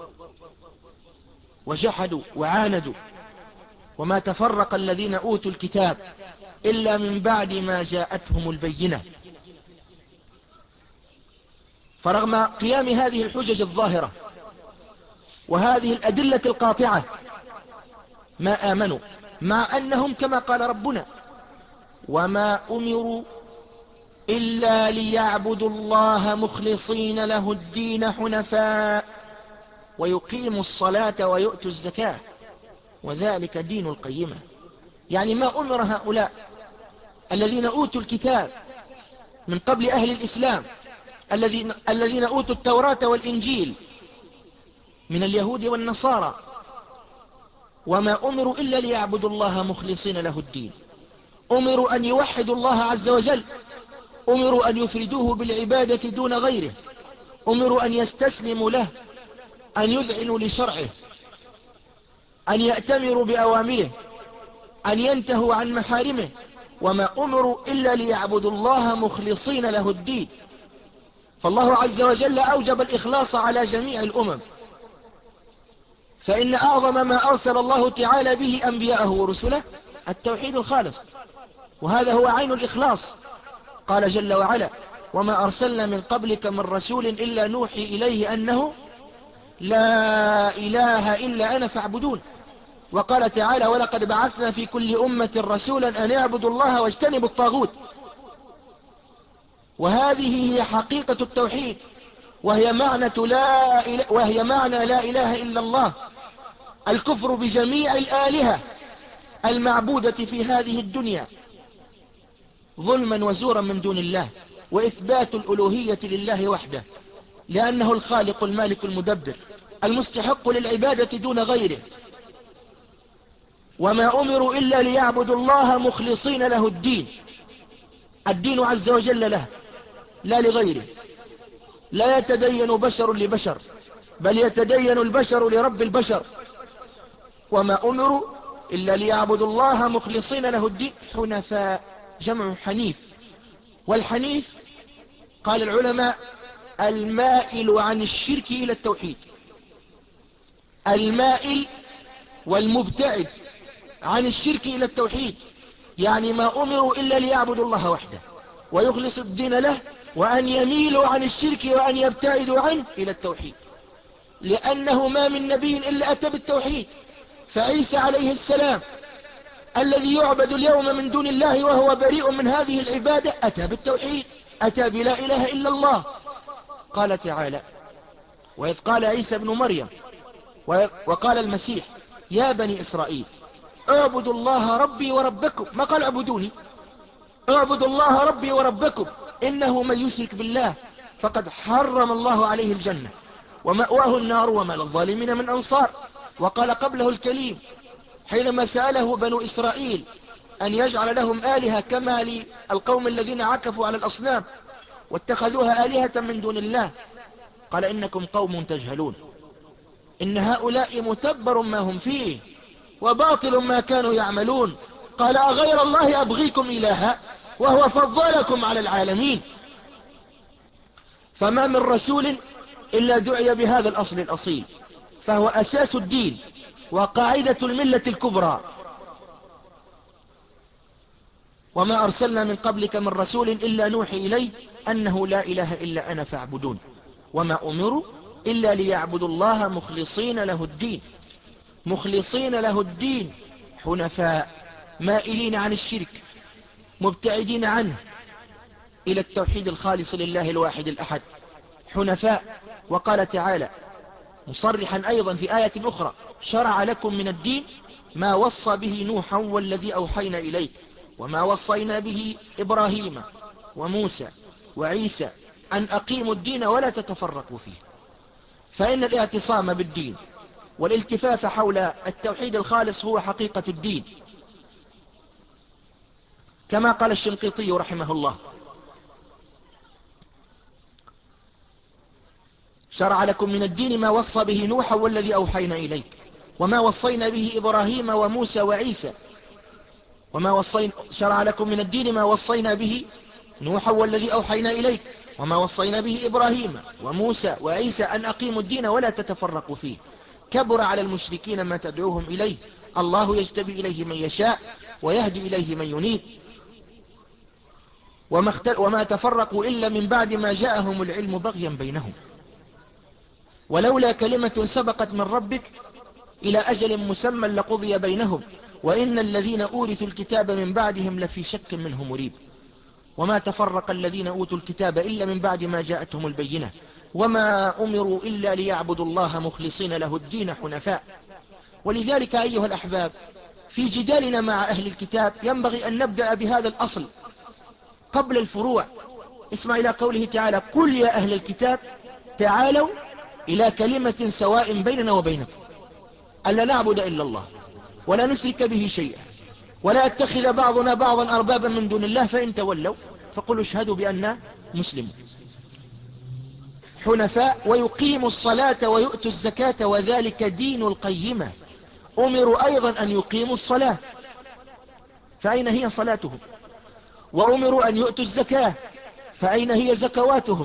وجحدوا وعاندوا. وما تفرق الذين أوتوا الكتاب إلا من بعد ما جاءتهم البينة. فرغم قيام هذه الحجج الظاهرة وهذه الأدلة القاطعة ما آمنوا، مع أنهم كما قال ربنا: وما أمروا إلا ليعبدوا الله مخلصين له الدين حنفاء ويقيموا الصلاة ويؤتوا الزكاة وذلك دين القيمة. يعني ما أمر هؤلاء الذين أوتوا الكتاب من قبل أهل الإسلام، الذين, الذين أوتوا التوراة والإنجيل من اليهود والنصارى، وما أمروا إلا ليعبدوا الله مخلصين له الدين. أمروا أن يوحدوا الله عز وجل، أمروا أن يفردوه بالعبادة دون غيره، أمروا أن يستسلموا له، أن يذعنوا لشرعه، أن يأتمروا بأوامره، أن ينتهوا عن محارمه. وما أمروا إلا ليعبدوا الله مخلصين له الدين. فالله عز وجل أوجب الإخلاص على جميع الأمم، فإن أعظم ما أرسل الله تعالى به أنبياءه ورسله التوحيد الخالص، وهذا هو عين الإخلاص. قال جل وعلا: وما أرسلنا من قبلك من رسول إلا نوحي إليه أنه لا إله إلا أنا فاعبدون. وقال تعالى: ولقد بعثنا في كل أمة رسولا أن يعبدوا الله واجتنبوا الطاغوت. وهذه هي حقيقة التوحيد، وهي معنى لا إله وهي معنى لا إله إلا الله، الكفر بجميع الآلهة المعبودة في هذه الدنيا ظلما وزورا من دون الله، وإثبات الألوهية لله وحده، لأنه الخالق المالك المدبر المستحق للعبادة دون غيره. وما أمروا إلا ليعبدوا الله مخلصين له الدين، الدين عز وجل له لا لغيره. لا يتدين بشر لبشر، بل يتدين البشر لرب البشر. وما أمروا إلا ليعبدوا الله مخلصين له الدين حنفاء، جمع حنيف. والحنيف قال العلماء المائل عن الشرك إلى التوحيد، المائل والمبتعد عن الشرك إلى التوحيد. يعني ما أمروا إلا ليعبدوا الله وحده ويخلص الدين له، وأن يميلوا عن الشرك وأن يبتعدوا عنه إلى التوحيد، لأنه ما من نبي إلا أتى بالتوحيد. فعيسى عليه السلام الذي يعبد اليوم من دون الله وهو بريء من هذه العبادة أتى بالتوحيد، أتى بلا إله إلا الله. قال تعالى: وإذ قال عيسى ابن مريم وقال المسيح يا بني إسرائيل اعبدوا الله ربي وربكم، ما قال اعبدوني، اعبدوا الله ربي وربكم إنه من يشرك بالله فقد حرم الله عليه الجنة ومأواه النار وما للظالمين من أنصار. وقال قبله الكليم حينما سأله بنو إسرائيل أن يجعل لهم آلهة كما للقوم الذين عكفوا على الأصنام واتخذوها آلهة من دون الله، قال إنكم قوم تجهلون، إن هؤلاء متبر ما هم فيه وباطل ما كانوا يعملون. قال أغير الله أبغيكم إلها وهو فضلكم على العالمين. فما من رسول إلا دعي بهذا الأصل الأصيل، فهو أساس الدين وقاعدة الملة الكبرى. وما أرسلنا من قبلك من رسول إلا نوحي إليه أنه لا إله إلا أنا فاعبدون. وما أمروا إلا ليعبدوا الله مخلصين له الدين، مخلصين له الدين حنفاء، مائلين عن الشرك مبتعدين عنه إلى التوحيد الخالص لله الواحد الأحد، حنفاء. وقال تعالى مصرحا أيضا في آية أخرى: شرع لكم من الدين ما وصى به نوحا والذي أوحينا إليك وما وصينا به إبراهيم وموسى وعيسى أن أقيموا الدين ولا تتفرقوا فيه. فإن الاعتصام بالدين والالتفاف حول التوحيد الخالص هو حقيقة الدين، كما قال الشنقيطي رحمه الله: شرع لكم من الدين ما وصى به نوحا والذي أوحينا إليك وما وصينا به إبراهيم وموسى وعيسى وما وصينا شرع لكم من الدين ما وصينا به نوحا والذي أوحينا إليك وما وصينا به إبراهيم وموسى وعيسى أن أقيموا الدين ولا تتفرقوا فيه كبر على المشركين ما تدعوهم إليه الله يجتبي إليه من يشاء ويهدي إليه من ينيب وما, اختل وما تفرقوا إلا من بعد ما جاءهم العلم بغيا بينهم ولولا كلمة سبقت من ربك إلى أجل مسمى لقضي بينهم وإن الذين أورثوا الكتاب من بعدهم لفي شك منه مريب وما تفرق الذين أوتوا الكتاب إلا من بعد ما جاءتهم البينة وما أمروا إلا ليعبدوا الله مخلصين له الدين حنفاء. ولذلك أيها الأحباب في جدالنا مع أهل الكتاب ينبغي أن نبدأ بهذا الأصل قبل الفروع. اسمع إلى قوله تعالى: قل يا أهل الكتاب تعالوا إلى كلمة سواء بيننا وبينكم ألا نعبد إلا الله ولا نشرك به شيئا ولا يتخذ بعضنا بعضا أربابا من دون الله فإن تولوا فقلوا اشهدوا بأننا مسلمون حنفاء ويقيموا الصلاة ويؤتوا الزكاة وذلك دين القيمة. أمروا أيضا أن يقيموا الصلاة فأين هي صلاتهم؟ وأمروا أن يؤتوا الزكاة فأين هي زكواتهم؟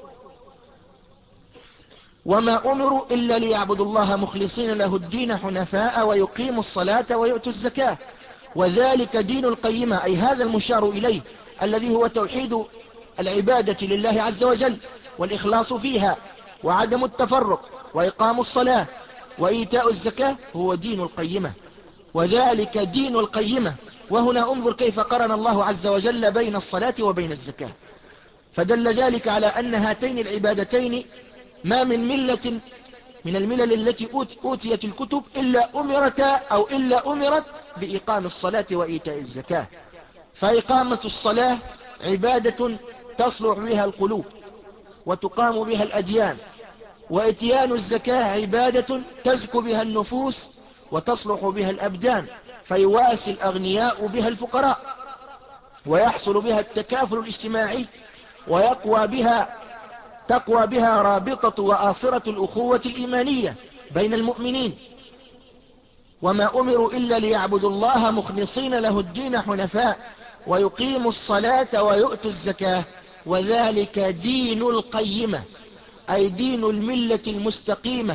وما أمروا إلا ليعبدوا الله مخلصين له الدين حنفاء ويقيموا الصلاة ويؤتوا الزكاة وذلك دين القيمة، أي هذا المشار إليه الذي هو توحيد العبادة لله عز وجل والإخلاص فيها وعدم التفرق وإقام الصلاة وإيتاء الزكاة هو دين القيمة وذلك دين القيمة. وهنا انظر كيف قرن الله عز وجل بين الصلاة وبين الزكاة فدل ذلك على أن هاتين العبادتين ما من ملة من الملل التي أوتيت الكتب إلا أمرت أو إلا أمرت بإقام الصلاة وإيتاء الزكاة. فإقامة الصلاة عبادة تصلح بها القلوب وتقام بها الأديان وإتيان الزكاة عبادة تزكو بها النفوس وتصلح بها الأبدان فيواسي الأغنياء بها الفقراء ويحصل بها التكافل الاجتماعي ويقوى بها تقوى بها رابطة وآصرة الأخوة الإيمانية بين المؤمنين. وما أمروا إلا ليعبدوا الله مخلصين له الدين حنفاء ويقيموا الصلاة ويؤتوا الزكاة وذلك دين القيمة، أي دين الملة المستقيمة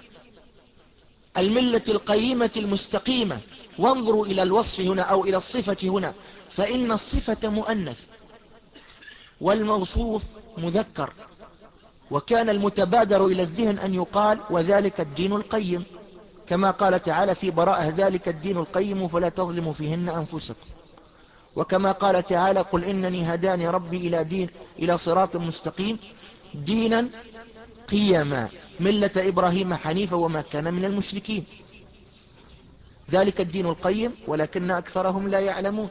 الملة القيمة المستقيمة. وانظروا إلى الوصف هنا أو إلى الصفة هنا فإن الصفة مؤنث والموصوف مذكر وكان المتبادر إلى الذهن أن يقال وذلك الدين القيم كما قال تعالى في براءة: ذلك الدين القيم فلا تظلموا فيهن أنفسكم. وكما قال تعالى: قل إنني هداني ربي إلى دين إلى صراط مستقيم دينا قيما ملة إبراهيم حنيفا وما كان من المشركين. ذلك الدين القيم ولكن أكثرهم لا يعلمون.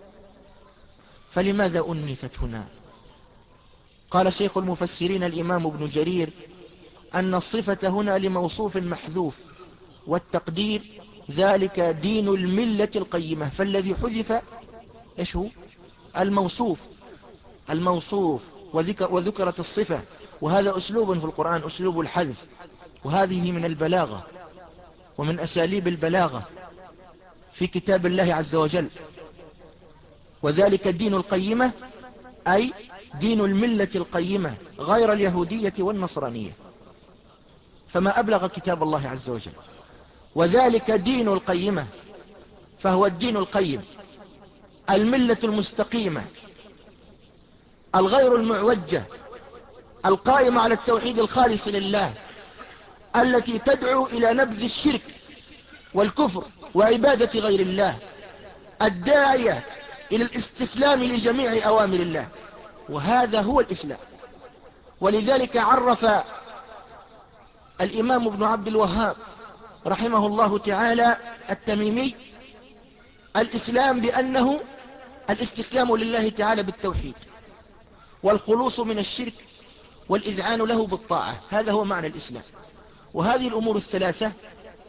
فلماذا أنثت هنا؟ قال شيخ المفسرين الإمام ابن جرير أن الصفة هنا لموصوف محذوف والتقدير ذلك دين الملة القيمة فالذي حذف إيش هو؟ الموصوف الموصوف وذكر وذكرت الصفة وهذا أسلوب في القرآن أسلوب الحذف وهذه من البلاغة ومن أساليب البلاغة في كتاب الله عز وجل. وذلك الدين القيمة أي دين الملة القيمة غير اليهودية والنصرانية فما أبلغ كتاب الله عز وجل. وذلك دين القيمة فهو الدين القيم الملة المستقيمة الغير المعوجة القائمة على التوحيد الخالص لله التي تدعو إلى نبذ الشرك والكفر وعبادة غير الله الداعية إلى الاستسلام لجميع أوامر الله وهذا هو الإسلام. ولذلك عرف الإمام ابن عبد الوهاب رحمه الله تعالى التميمي الإسلام بأنه الاستسلام لله تعالى بالتوحيد والخلوص من الشرك والإذعان له بالطاعة هذا هو معنى الإسلام. وهذه الأمور الثلاثة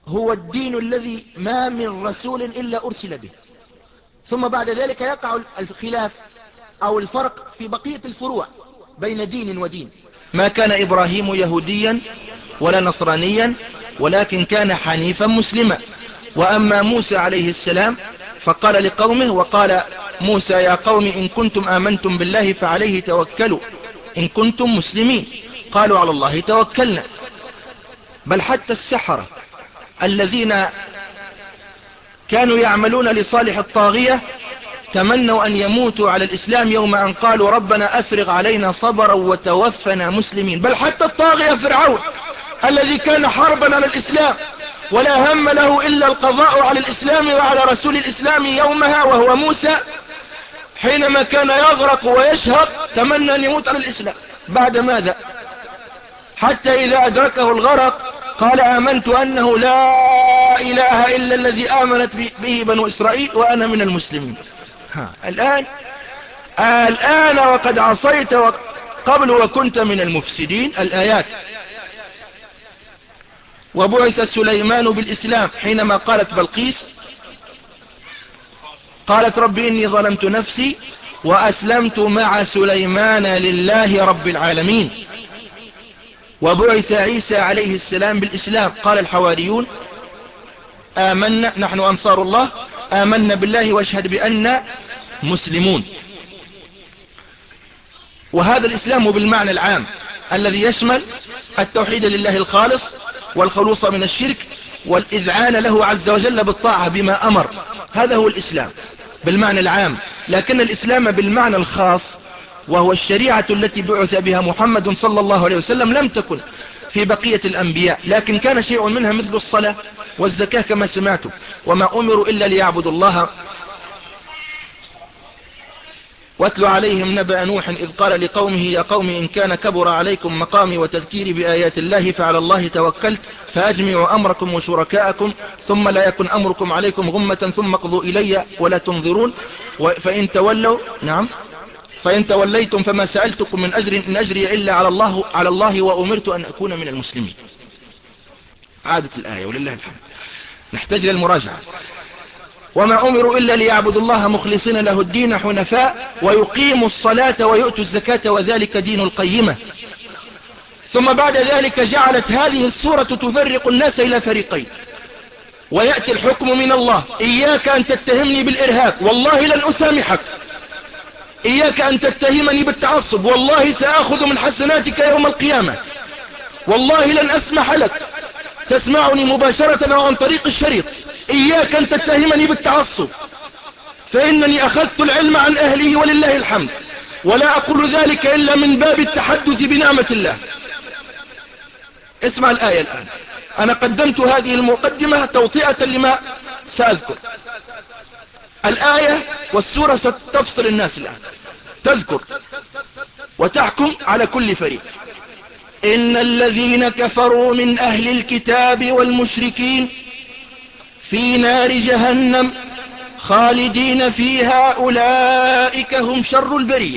هو الدين الذي ما من رسول إلا أرسل به. ثم بعد ذلك يقع الخلاف أو الفرق في بقية الفروع بين دين ودين. ما كان إبراهيم يهوديا ولا نصرانيا ولكن كان حنيفا مسلما. وأما موسى عليه السلام فقال لقومه، وقال موسى يا قوم إن كنتم آمنتم بالله فعليه توكلوا إن كنتم مسلمين. قالوا على الله توكلنا. بل حتى السحرة الذين كانوا يعملون لصالح الطاغية تمنوا أن يموتوا على الإسلام يوم أن قالوا ربنا أفرغ علينا صبرا وتوفنا مسلمين. بل حتى الطاغية فرعون الذي كان حربا على الإسلام ولا هم له إلا القضاء على الإسلام وعلى رسول الإسلام يومها وهو موسى، حينما كان يغرق ويشهق تمنى أن يموت على الإسلام. بعد ماذا؟ حتى إذا أدركه الغرق قال آمنت أنه لا إله إلا الذي آمنت به بنو إسرائيل وأنا من المسلمين. ها الآن الآن وقد عصيت قبل وكنت من المفسدين. الآيات. وبعث سليمان بالإسلام حينما قالت بلقيس قالت رب إني ظلمت نفسي وأسلمت مع سليمان لله رب العالمين. وبعث عيسى عليه السلام بالإسلام. قال الحواريون آمنا نحن أنصار الله آمنا بالله واشهد بأننا مسلمون. وهذا الإسلام بالمعنى العام الذي يشمل التوحيد لله الخالص والخلوص من الشرك والإذعان له عز وجل بالطاعة بما أمر. هذا هو الإسلام بالمعنى العام. لكن الإسلام بالمعنى الخاص وهو الشريعة التي بعث بها محمد صلى الله عليه وسلم لم تكن في بقية الأنبياء، لكن كان شيء منها مثل الصلاة والزكاة كما سمعتم. وما أمروا إلا ليعبدوا الله. واتل عليهم نبأ نوح إذ قال لقومه يا قوم إن كان كبر عليكم مقامي وتذكيري بآيات الله فعلى الله توكلت فأجمعوا أمركم وشركاءكم ثم لا يكن أمركم عليكم غمة ثم اقضوا إلي ولا تنظرون. فإن تولوا نعم فإن توليتم فما سألتكم من أجر إن أجري إلا على الله على الله وأمرت أن أكون من المسلمين. عادة الآية ولله الحمد. نحتاج للمراجعة. وما أمروا إلا ليعبدوا الله مخلصين له الدين حنفاء ويقيموا الصلاة ويؤتوا الزكاة وذلك دين القيمة. ثم بعد ذلك جعلت هذه السورة تفرق الناس إلى فريقين. ويأتي الحكم من الله إياك أن تتهمني بالإرهاب والله لن أسامحك. إياك أن تتهمني بالتعصب والله سأخذ من حسناتك يوم القيامة. والله لن أسمح لك تسمعني مباشرة أو عن طريق الشريط. إياك أن تتهمني بالتعصب فإنني أخذت العلم عن أهله ولله الحمد، ولا أقول ذلك إلا من باب التحدث بنعمة الله. اسمع الآية الآن. أنا قدمت هذه المقدمة توطئة لما سأذكر. الآية والسورة ستفصل الناس الآن، تذكر وتحكم على كل فريق. إن الذين كفروا من أهل الكتاب والمشركين في نار جهنم خالدين فيها أولئك هم شر البرية.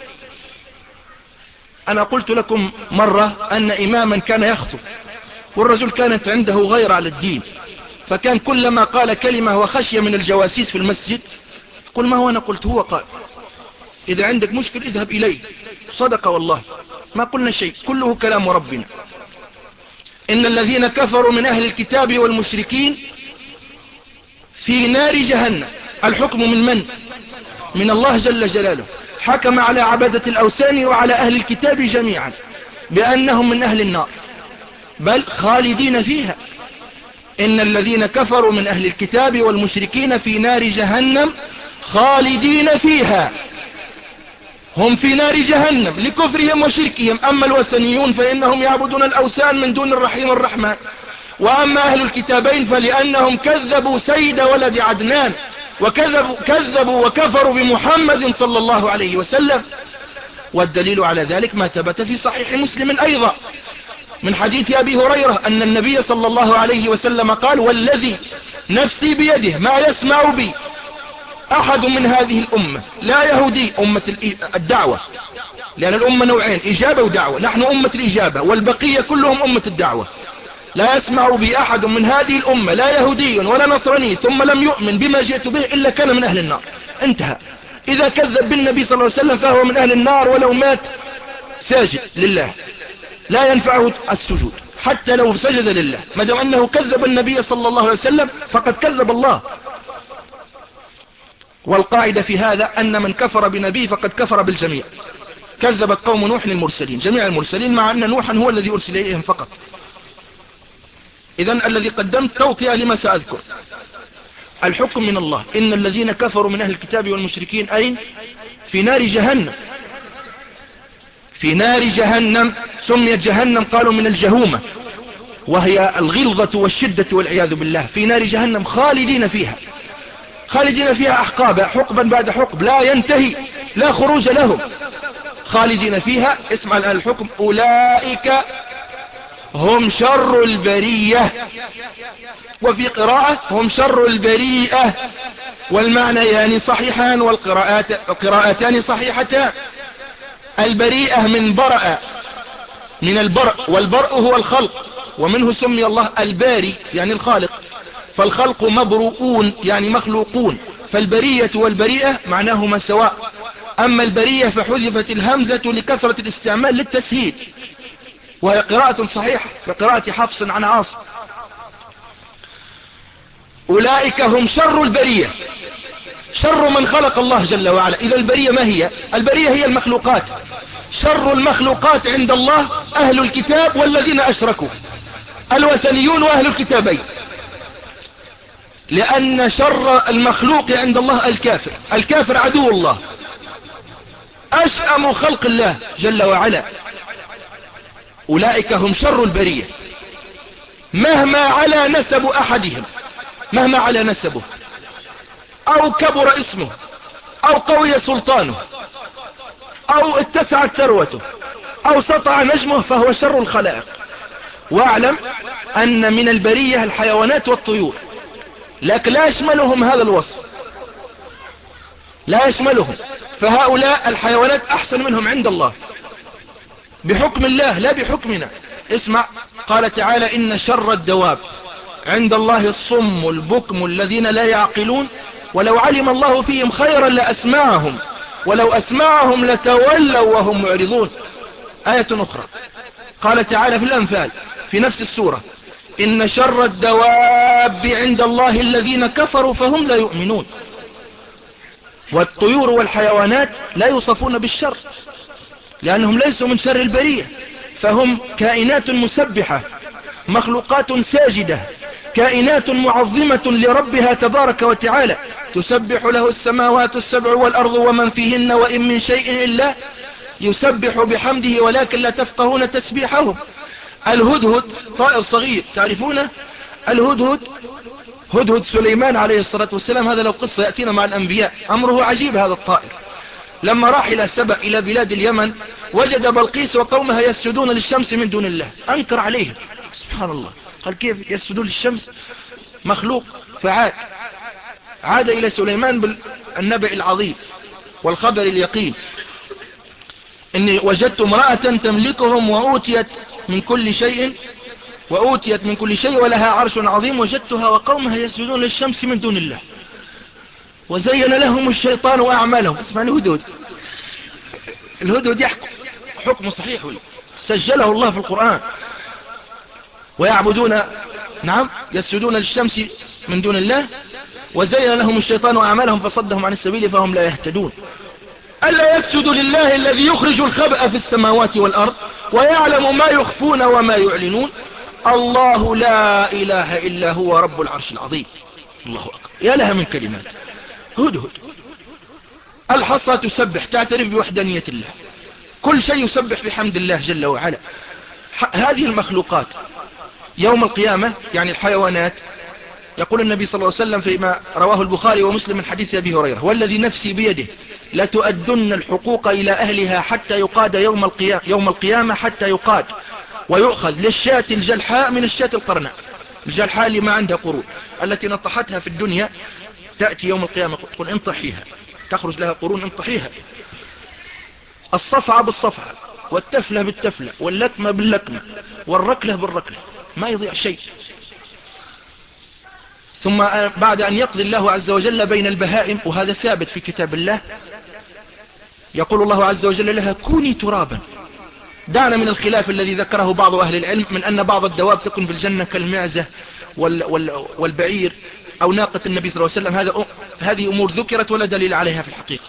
أنا قلت لكم مرة أن إماما كان يخطب والرجل كانت عنده غير على الدين، فكان كلما قال كلمة وخشية من الجواسيس في المسجد قل ما هو. أنا قلت هو قال إذا عندك مشكل اذهب إليه. صدق والله ما قلنا شيء، كله كلام ربنا. إن الذين كفروا من أهل الكتاب والمشركين في نار جهنم. الحكم من من؟ من الله جل جلاله. حكم على عبادة الأوثان وعلى أهل الكتاب جميعا بأنهم من أهل النار بل خالدين فيها. إن الذين كفروا من أهل الكتاب والمشركين في نار جهنم خالدين فيها. هم في نار جهنم لكفرهم وشركهم. أما الوثنيون فإنهم يعبدون الأوثان من دون الرحيم الرحمن. وأما أهل الكتابين فلأنهم كذبوا سيد ولد عدنان وكذبوا كذبوا وكفروا بمحمد صلى الله عليه وسلم. والدليل على ذلك ما ثبت في صحيح مسلم أيضا من حديث أبي هريرة أن النبي صلى الله عليه وسلم قال والذي نفسي بيده ما يسمع بي أحد من هذه الأمة لا يهودي أمة الدعوة، لأن الأمة نوعين إجابة ودعوة، نحن أمة الإجابة والبقية كلهم أمة الدعوة. لا يسمع بي أحد من هذه الأمة لا يهودي ولا نصراني ثم لم يؤمن بما جئت به إلا كان من أهل النار. انتهى. إذا كذب بالنبي صلى الله عليه وسلم فهو من أهل النار ولو مات ساجد لله، لا ينفعه السجود حتى لو سجد لله، ما دام أنه كذب النبي صلى الله عليه وسلم فقد كذب الله. والقاعدة في هذا أن من كفر بنبي فقد كفر بالجميع. كذبت قوم نوح المرسلين، جميع المرسلين، مع أن نوحا هو الذي أرسل إليهم فقط. إذن الذي قدمت توطئة لما سأذكر. الحكم من الله. إن الذين كفروا من أهل الكتاب والمشركين أين؟ في نار جهنم. في نار جهنم. سميت جهنم قالوا من الجهومة، وهي الغلظة والشدة والعياذ بالله. في نار جهنم خالدين فيها، خالدين فيها أحقابا، حقبا بعد حقب لا ينتهي، لا خروج لهم، خالدين فيها. اسمع الآن الحكم. أولئك هم شر البرية، وفي قراءة هم شر البريئة، والمعنى يعني صحيحان والقراءات القراءتان صحيحتان. البريئة من برأ، من البرء، والبرء هو الخلق، ومنه سمي الله الباري يعني الخالق، فالخلق مبرؤون يعني مخلوقون، فالبرية والبريئة معناهما سواء. أما البرية فحذفت الهمزة لكثرة الاستعمال للتسهيل، وهي قراءة صحيحة كقراءة حفص عن عاصم. أولئك هم شر البرية، شر من خلق الله جل وعلا. إذا البرية ما هي؟ البرية هي المخلوقات. شر المخلوقات عند الله أهل الكتاب والذين أشركوا، الوثنيون وأهل الكتابين، لأن شر المخلوق عند الله الكافر. الكافر عدو الله، أشأم خلق الله جل وعلا. أولئك هم شر البرية مهما على نسب أحدهم، مهما على نسبه، أو كبر اسمه، أو قوي سلطانه، أو اتسعت ثروته، أو سطع نجمه، فهو شر الخلائق. واعلم أن من البرية الحيوانات والطيور، لكن لا يشملهم هذا الوصف، لا يشملهم. فهؤلاء الحيوانات أحسن منهم عند الله بحكم الله لا بحكمنا. اسمع، قال تعالى إن شر الدواب عند الله الصم البكم الذين لا يعقلون ولو علم الله فيهم خيرا لأسمعهم ولو أسمعهم لتولوا وهم معرضون. آية أخرى قال تعالى في الأنفال في نفس السورة إن شر الدواب عند الله الذين كفروا فهم لا يؤمنون. والطيور والحيوانات لا يوصفون بالشر لأنهم ليسوا من شر البرية، فهم كائنات مسبحة، مخلوقات ساجدة، كائنات معظمة لربها تبارك وتعالى، تسبح له السماوات السبع والأرض ومن فيهن وإن من شيء إلا يسبح بحمده ولكن لا تفقهون تسبيحهم. الهدهد طائر صغير تعرفونه؟ الهدهد هدهد سليمان عليه الصلاة والسلام، هذا لو قصة يأتينا مع الأنبياء، أمره عجيب. هذا الطائر لما راح إلى سبأ إلى بلاد اليمن وجد بلقيس وقومها يسجدون للشمس من دون الله، أنكر عليهم. سبحان الله، قال كيف يسجدون للشمس؟ مخلوق. فعاد عاد إلى سليمان بالنبأ العظيم والخبر اليقين إني وجدت امرأة تملكهم وأوتيت من كل شيء وأوتيت من كل شيء ولها عرش عظيم وجدتها وقومها يسجدون للشمس من دون الله وزين لهم الشيطان أعمالهم. اسمع الهدود، الهدود يحكم حكم صحيح سجله الله في القرآن. ويعبدون نعم يسجدون للشمس من دون الله وزين لهم الشيطان أعمالهم فصدهم عن السبيل فهم لا يهتدون. ألا يسجد لله الذي يخرج الخبأ في السماوات والأرض ويعلم ما يخفون وما يعلنون. الله لا إله إلا هو رب العرش العظيم. الله أكبر، يا لها من كلمات. هدهد. الحصى تسبح تعترف بوحدانية الله، كل شيء يسبح بحمد الله جل وعلا. هذه المخلوقات يوم القيامة يعني الحيوانات، يقول النبي صلى الله عليه وسلم فيما رواه البخاري ومسلم من حديث أبي هريرة والذي نفسي بيده لتؤدن الحقوق إلى أهلها حتى يقاد يوم القيامة, يوم القيامة حتى يقاد ويؤخذ للشاة الجلحاء من الشاة القرناء. الجلحاء اللي ما عندها قرون التي نطحتها في الدنيا تأتي يوم القيامة تقول انطحيها، تخرج لها قرون انطحيها. الصفعة بالصفعة، والتفلة بالتفلة، واللكمة باللكمة، والركلة بالركلة، ما يضيع شيء. ثم بعد أن يقضي الله عز وجل بين البهائم، وهذا ثابت في كتاب الله، يقول الله عز وجل لها كوني ترابا. دعنا من الخلاف الذي ذكره بعض أهل العلم من أن بعض الدواب تكون في الجنة كالمعزة وال وال والبعير أو ناقة النبي صلى الله عليه وسلم. هذا هذه أمور ذكرت ولا دليل عليها في الحقيقة.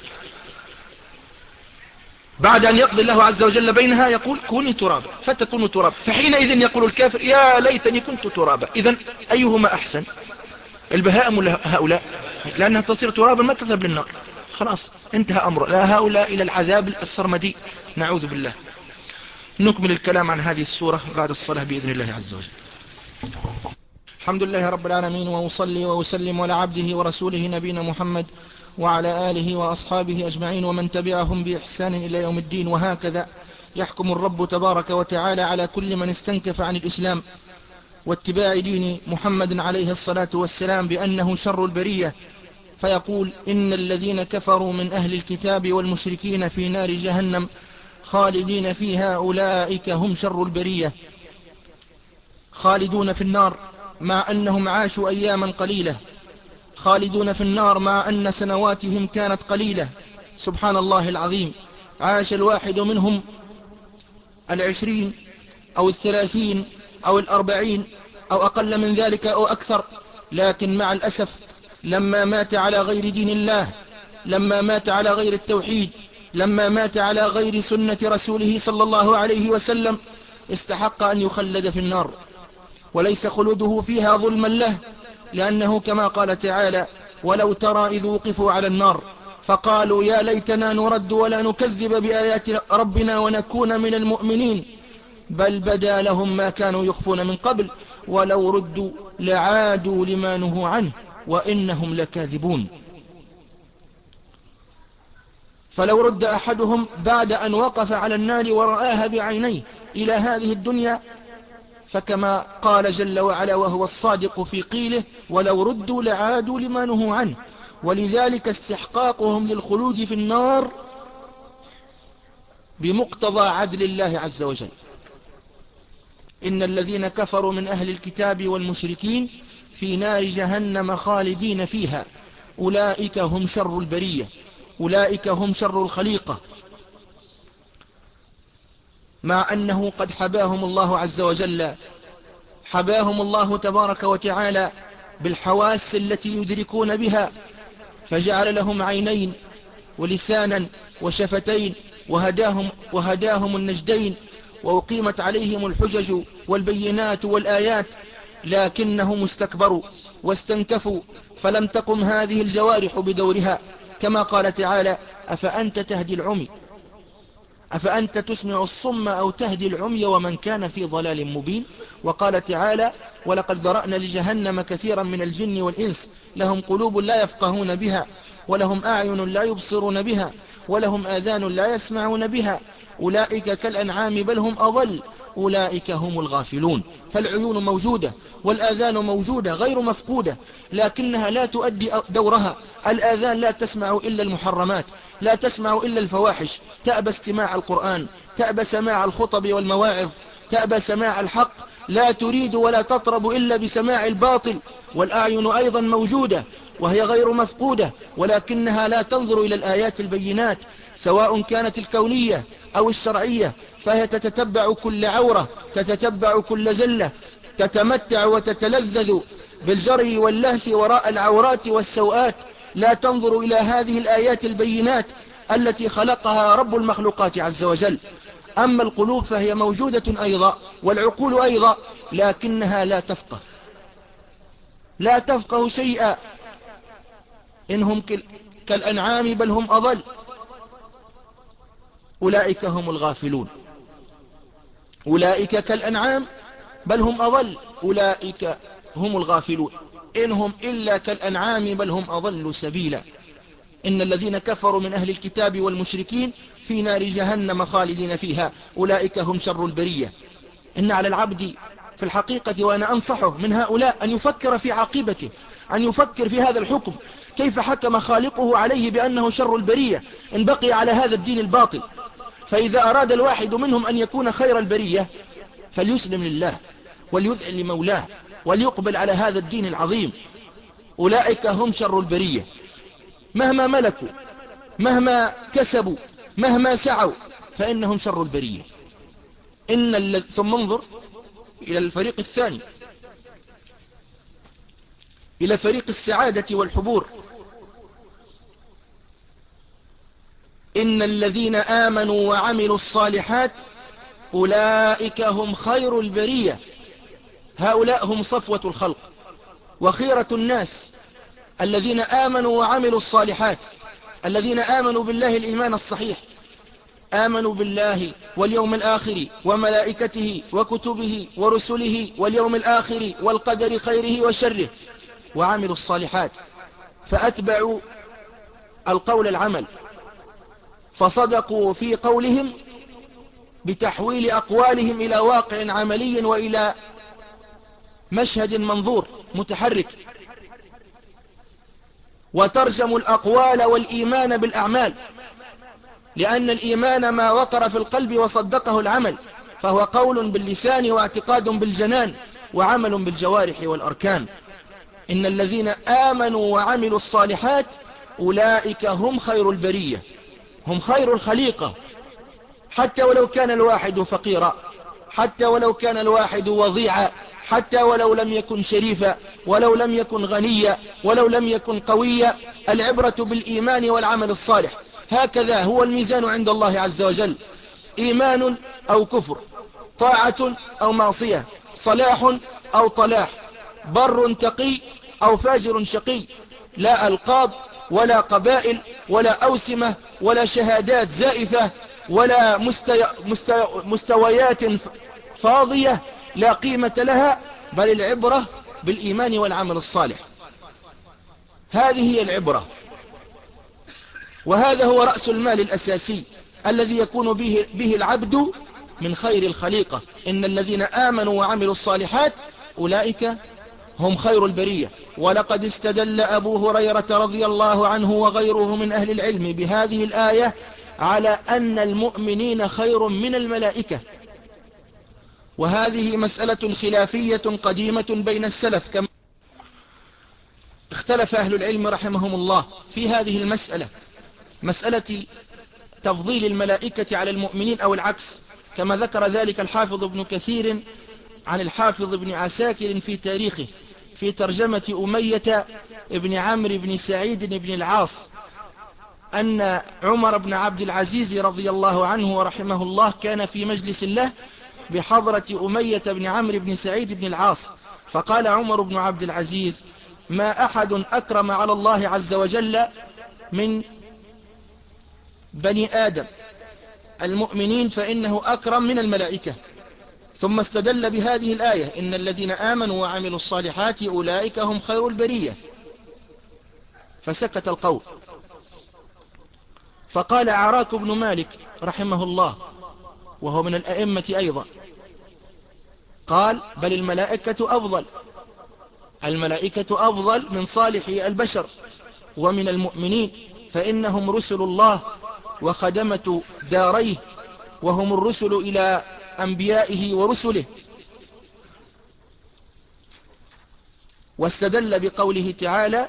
بعد أن يقضي الله عز وجل بينها يقول كوني ترابا فتكون ترابا، فحينئذ يقول الكافر يا ليتني كنت ترابا. إذن أيهما أحسن، البهائم ولا هؤلاء؟ لأنها تصير ترابا ما تذهب للنار، خلاص انتهى أمر، لا هؤلاء إلى العذاب السرمدي، نعوذ بالله. نكمل الكلام عن هذه السورة بعد الصلاة بإذن الله عز وجل. الحمد لله رب العالمين، وأصلي وأسلم على عبده ورسوله نبينا محمد وعلى آله وأصحابه أجمعين ومن تبعهم بإحسان إلى يوم الدين. وهكذا يحكم الرب تبارك وتعالى على كل من استنكف عن الإسلام واتباع دين محمد عليه الصلاة والسلام بأنه شر البرية، فيقول إن الذين كفروا من أهل الكتاب والمشركين في نار جهنم خالدين فيها أولئك هم شر البرية. خالدون في النار مع أنهم عاشوا أياما قليلة، خالدون في النار مع أن سنواتهم كانت قليلة. سبحان الله العظيم، عاش الواحد منهم العشرين أو الثلاثين أو الأربعين أو أقل من ذلك أو أكثر، لكن مع الأسف لما مات على غير دين الله، لما مات على غير التوحيد، لما مات على غير سنة رسوله صلى الله عليه وسلم، استحق أن يخلد في النار، وليس خلوده فيها ظلما له، لأنه كما قال تعالى ولو ترى إذ وقفوا على النار فقالوا يا ليتنا نرد ولا نكذب بآيات ربنا ونكون من المؤمنين بل بدا لهم ما كانوا يخفون من قبل ولو ردوا لعادوا لما نهوا عنه وإنهم لكاذبون. فلو رد أحدهم بعد أن وقف على النار ورآها بعينيه إلى هذه الدنيا، فكما قال جل وعلا وهو الصادق في قيله ولو ردوا لعادوا لما نهوا عنه، ولذلك استحقاقهم للخلود في النار بمقتضى عدل الله عز وجل. إن الذين كفروا من أهل الكتاب والمشركين في نار جهنم خالدين فيها أولئك هم شر البرية، أولئك هم شر الخليقة، مع أنه قد حباهم الله عز وجل، حباهم الله تبارك وتعالى بالحواس التي يدركون بها، فجعل لهم عينين ولسانا وشفتين وهداهم, وهداهم النجدين، وأقيمت عليهم الحجج والبينات والآيات، لكنهم استكبروا واستنكفوا فلم تقم هذه الجوارح بدورها، كما قال تعالى أفأنت تهدي العمي أفأنت تسمع الصم أو تهدي العمي ومن كان في ضلال مبين. وقال تعالى ولقد ذرأنا لجهنم كثيرا من الجن والإنس لهم قلوب لا يفقهون بها ولهم أعين لا يبصرون بها ولهم آذان لا يسمعون بها أولئك كالأنعام بل هم أضل أولئك هم الغافلون. فالعيون موجودة والآذان موجودة غير مفقودة، لكنها لا تؤدي دورها. الآذان لا تسمع إلا المحرمات، لا تسمع إلا الفواحش، تأبى استماع القرآن، تأبى سماع الخطب والمواعظ، تأبى سماع الحق، لا تريد ولا تطرب إلا بسماع الباطل. والأعين أيضا موجودة وهي غير مفقودة، ولكنها لا تنظر إلى الآيات البينات سواء كانت الكونية أو الشرعية، فهي تتتبع كل عورة، تتتبع كل زلة، تتمتع وتتلذذ بالجري واللهث وراء العورات والسوءات، لا تنظر إلى هذه الآيات البينات التي خلقها رب المخلوقات عز وجل. أما القلوب فهي موجودة أيضا والعقول أيضا، لكنها لا تفقه لا تفقه شيئا. إنهم كالأنعام بل هم أضل أولئك هم الغافلون. أولئك كالأنعام بل هم أضل أولئك هم الغافلون إنهم إلا كالأنعام بل هم أضل سبيلا. إن الذين كفروا من أهل الكتاب والمشركين في نار جهنم خالدين فيها أولئك هم شر البرية. إن على العبد في الحقيقة، وأنا أنصحه من هؤلاء، أن يفكر في عاقبته، أن يفكر في هذا الحكم، كيف حكم خالقه عليه بأنه شر البرية إن بقي على هذا الدين الباطل. فإذا أراد الواحد منهم أن يكون خير البرية فليسلم لله وليذعن لمولاه وليقبل على هذا الدين العظيم. أولئك هم شر البرية، مهما ملكوا مهما كسبوا مهما سعوا فإنهم شر البرية. إن الل... ثم انظر إلى الفريق الثاني، إلى فريق السعادة والحبور. إن الذين آمنوا وعملوا الصالحات أولئك هم خير البرية. هؤلاء هم صفوة الخلق وخيرة الناس، الذين آمنوا وعملوا الصالحات، الذين آمنوا بالله الإيمان الصحيح، آمنوا بالله واليوم الآخر وملائكته وكتبه ورسله واليوم الآخر والقدر خيره وشره، وعملوا الصالحات فأتبعوا القول العمل، فصدقوا في قولهم بتحويل أقوالهم إلى واقع عملي وإلى مشهد منظور متحرك، وترجموا الأقوال والإيمان بالأعمال، لأن الإيمان ما وقر في القلب وصدقه العمل، فهو قول باللسان واعتقاد بالجنان وعمل بالجوارح والأركان. إن الذين آمنوا وعملوا الصالحات أولئك هم خير البرية، هم خير الخليقة، حتى ولو كان الواحد فقيرا، حتى ولو كان الواحد وضيعا، حتى ولو لم يكن شريفا، ولو لم يكن غنيا، ولو لم يكن قويا. العبرة بالإيمان والعمل الصالح، هكذا هو الميزان عند الله عز وجل. إيمان أو كفر، طاعة أو معصية، صلاح أو طلاح، بر تقي أو فاجر شقي. لا ألقاب ولا قبائل ولا أوسمة ولا شهادات زائفة ولا مستي... مستي... مستويات فاضية لا قيمة لها، بل العبرة بالإيمان والعمل الصالح. هذه هي العبرة، وهذا هو رأس المال الأساسي الذي يكون به, به العبد من خير الخليقة. إن الذين آمنوا وعملوا الصالحات أولئك هم خير البرية. ولقد استدل أبو هريرة رضي الله عنه وغيره من أهل العلم بهذه الآية على أن المؤمنين خير من الملائكة، وهذه مسألة خلافية قديمة بين السلف، كما اختلف أهل العلم رحمهم الله في هذه المسألة، مسألة تفضيل الملائكة على المؤمنين أو العكس، كما ذكر ذلك الحافظ ابن كثير عن الحافظ ابن عساكر في تاريخه في ترجمة أمية ابن عمرو بن سعيد بن العاص، أن عمر بن عبد العزيز رضي الله عنه ورحمه الله كان في مجلس له بحضرة أمية بن عمرو بن سعيد بن العاص، فقال عمر بن عبد العزيز: ما أحد أكرم على الله عز وجل من بني آدم المؤمنين، فإنه أكرم من الملائكة. ثم استدل بهذه الآية: إن الذين آمنوا وعملوا الصالحات أولئك هم خير البرية. فسكت القوم، فقال عراك بن مالك رحمه الله وهو من الأئمة أيضا، قال: بل الملائكة أفضل، الملائكة أفضل من صالح البشر ومن المؤمنين، فإنهم رسل الله وخدمة داريه، وهم الرسل إلى أنبيائه ورسله. واستدل بقوله تعالى: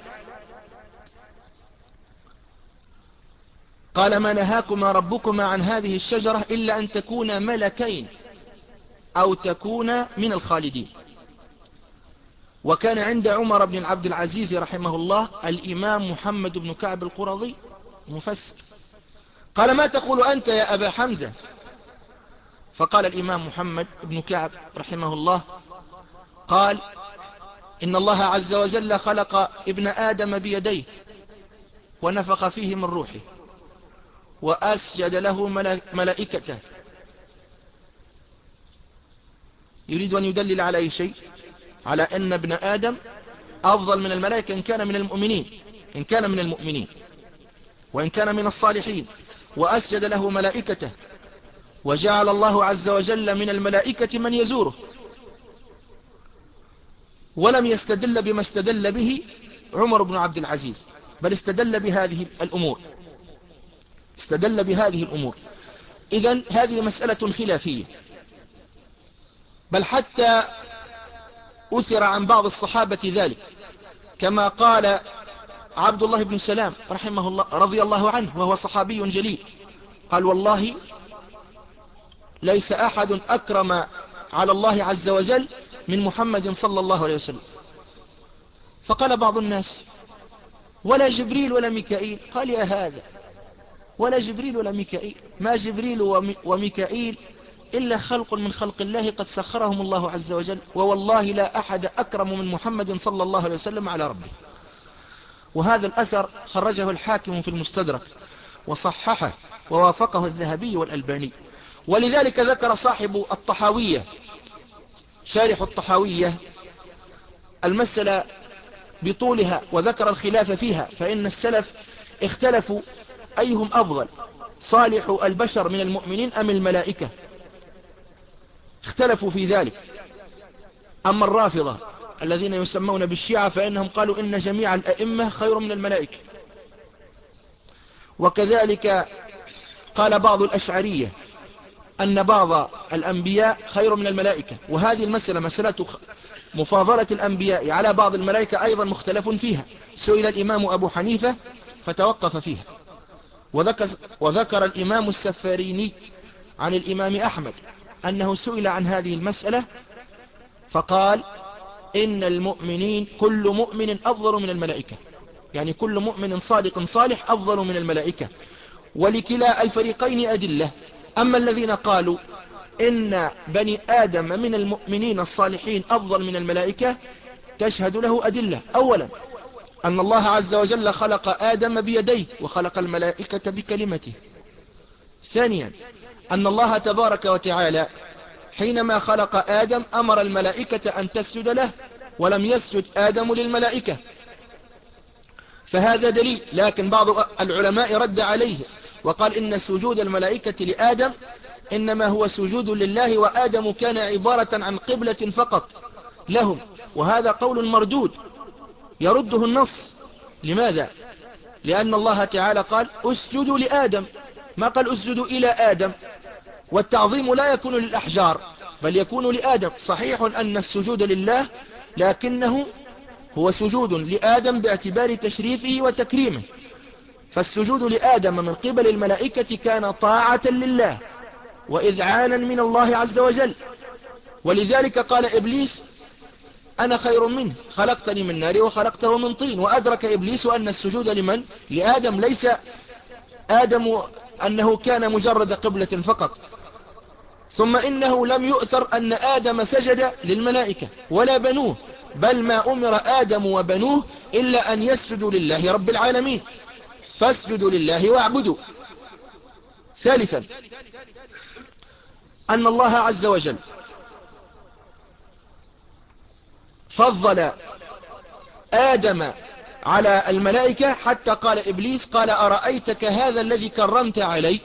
قال ما نهاكما ربكما عن هذه الشجرة إلا أن تكونا ملكين أو تكونا من الخالدين. وكان عند عمر بن عبد العزيز رحمه الله الإمام محمد بن كعب القرظي مفسر، قال: ما تقول أنت يا أبا حمزة؟ فقال الإمام محمد بن كعب رحمه الله قال: إن الله عز وجل خلق ابن آدم بيديه ونفخ فيه من روحه وأسجد له ملائكته. يريد أن يدلل على أي شيء؟ على أن ابن آدم أفضل من الملائكة إن كان من المؤمنين، إن كان من المؤمنين وإن كان من الصالحين، وأسجد له ملائكته، وجعل الله عز وجل من الملائكة من يزوره. ولم يستدل بما استدل به عمر بن عبد العزيز، بل استدل بهذه الأمور، استدل بهذه الأمور. إذن هذه مسألة خلافية، بل حتى أثر عن بعض الصحابة ذلك، كما قال عبد الله بن سلام رحمه الله رضي الله عنه وهو صحابي جليل، قال والله ليس أحد أكرم على الله عز وجل من محمد صلى الله عليه وسلم. فقال بعض الناس ولا جبريل ولا ميكائيل؟ قال يا هذا، ولا جبريل ولا ميكائيل، ما جبريل وميكائيل إلا خلق من خلق الله قد سخرهم الله عز وجل، ووالله لا أحد أكرم من محمد صلى الله عليه وسلم على ربه. وهذا الأثر خرجه الحاكم في المستدرك وصححه ووافقه الذهبي والألباني. ولذلك ذكر صاحب الطحاوية شارح الطحاوية المسألة بطولها وذكر الخلاف فيها، فإن السلف اختلفوا أيهم أفضل، صالح البشر من المؤمنين أم الملائكة، اختلفوا في ذلك. أما الرافضة الذين يسمون بالشيعة فإنهم قالوا إن جميع الأئمة خير من الملائكة. وكذلك قال بعض الأشعرية أن بعض الأنبياء خير من الملائكة. وهذه المسألة مسألة مفاضلة الأنبياء على بعض الملائكة أيضا مختلف فيها. سئل الإمام أبو حنيفة فتوقف فيها. وذكر, وذكر الإمام السفاريني عن الإمام أحمد أنه سئل عن هذه المسألة فقال إن المؤمنين كل مؤمن أفضل من الملائكة، يعني كل مؤمن صادق صالح أفضل من الملائكة، ولكلا الفريقين أدلة. أما الذين قالوا إن بني آدم من المؤمنين الصالحين أفضل من الملائكة تشهد له أدلة. أولا أن الله عز وجل خلق آدم بيديه وخلق الملائكة بكلمته. ثانيا أن الله تبارك وتعالى حينما خلق آدم أمر الملائكة أن تسجد له ولم يسجد آدم للملائكة، فهذا دليل. لكن بعض العلماء رد عليه وقال إن سجود الملائكة لآدم إنما هو سجود لله، وآدم كان عبارة عن قبلة فقط لهم، وهذا قول مردود يرده النص. لماذا؟ لأن الله تعالى قال اسجدوا لآدم، ما قال اسجدوا إلى آدم. والتعظيم لا يكون للأحجار بل يكون لآدم. صحيح أن السجود لله لكنه هو سجود لآدم باعتبار تشريفه وتكريمه، فالسجود لآدم من قبل الملائكة كان طاعة لله وإذعانا من الله عز وجل. ولذلك قال إبليس أنا خير منه خلقتني من نار وخلقته من طين. وأدرك إبليس أن السجود لمن؟ لآدم، ليس آدم أنه كان مجرد قبلة فقط. ثم إنه لم يؤثر أن آدم سجد للملائكة ولا بنوه، بل ما أمر آدم وبنوه إلا أن يسجدوا لله رب العالمين، فاسجدوا لله واعبدوا. ثالثا أن الله عز وجل فضل آدم على الملائكة، حتى قال إبليس قال أرأيتك هذا الذي كرمت علي،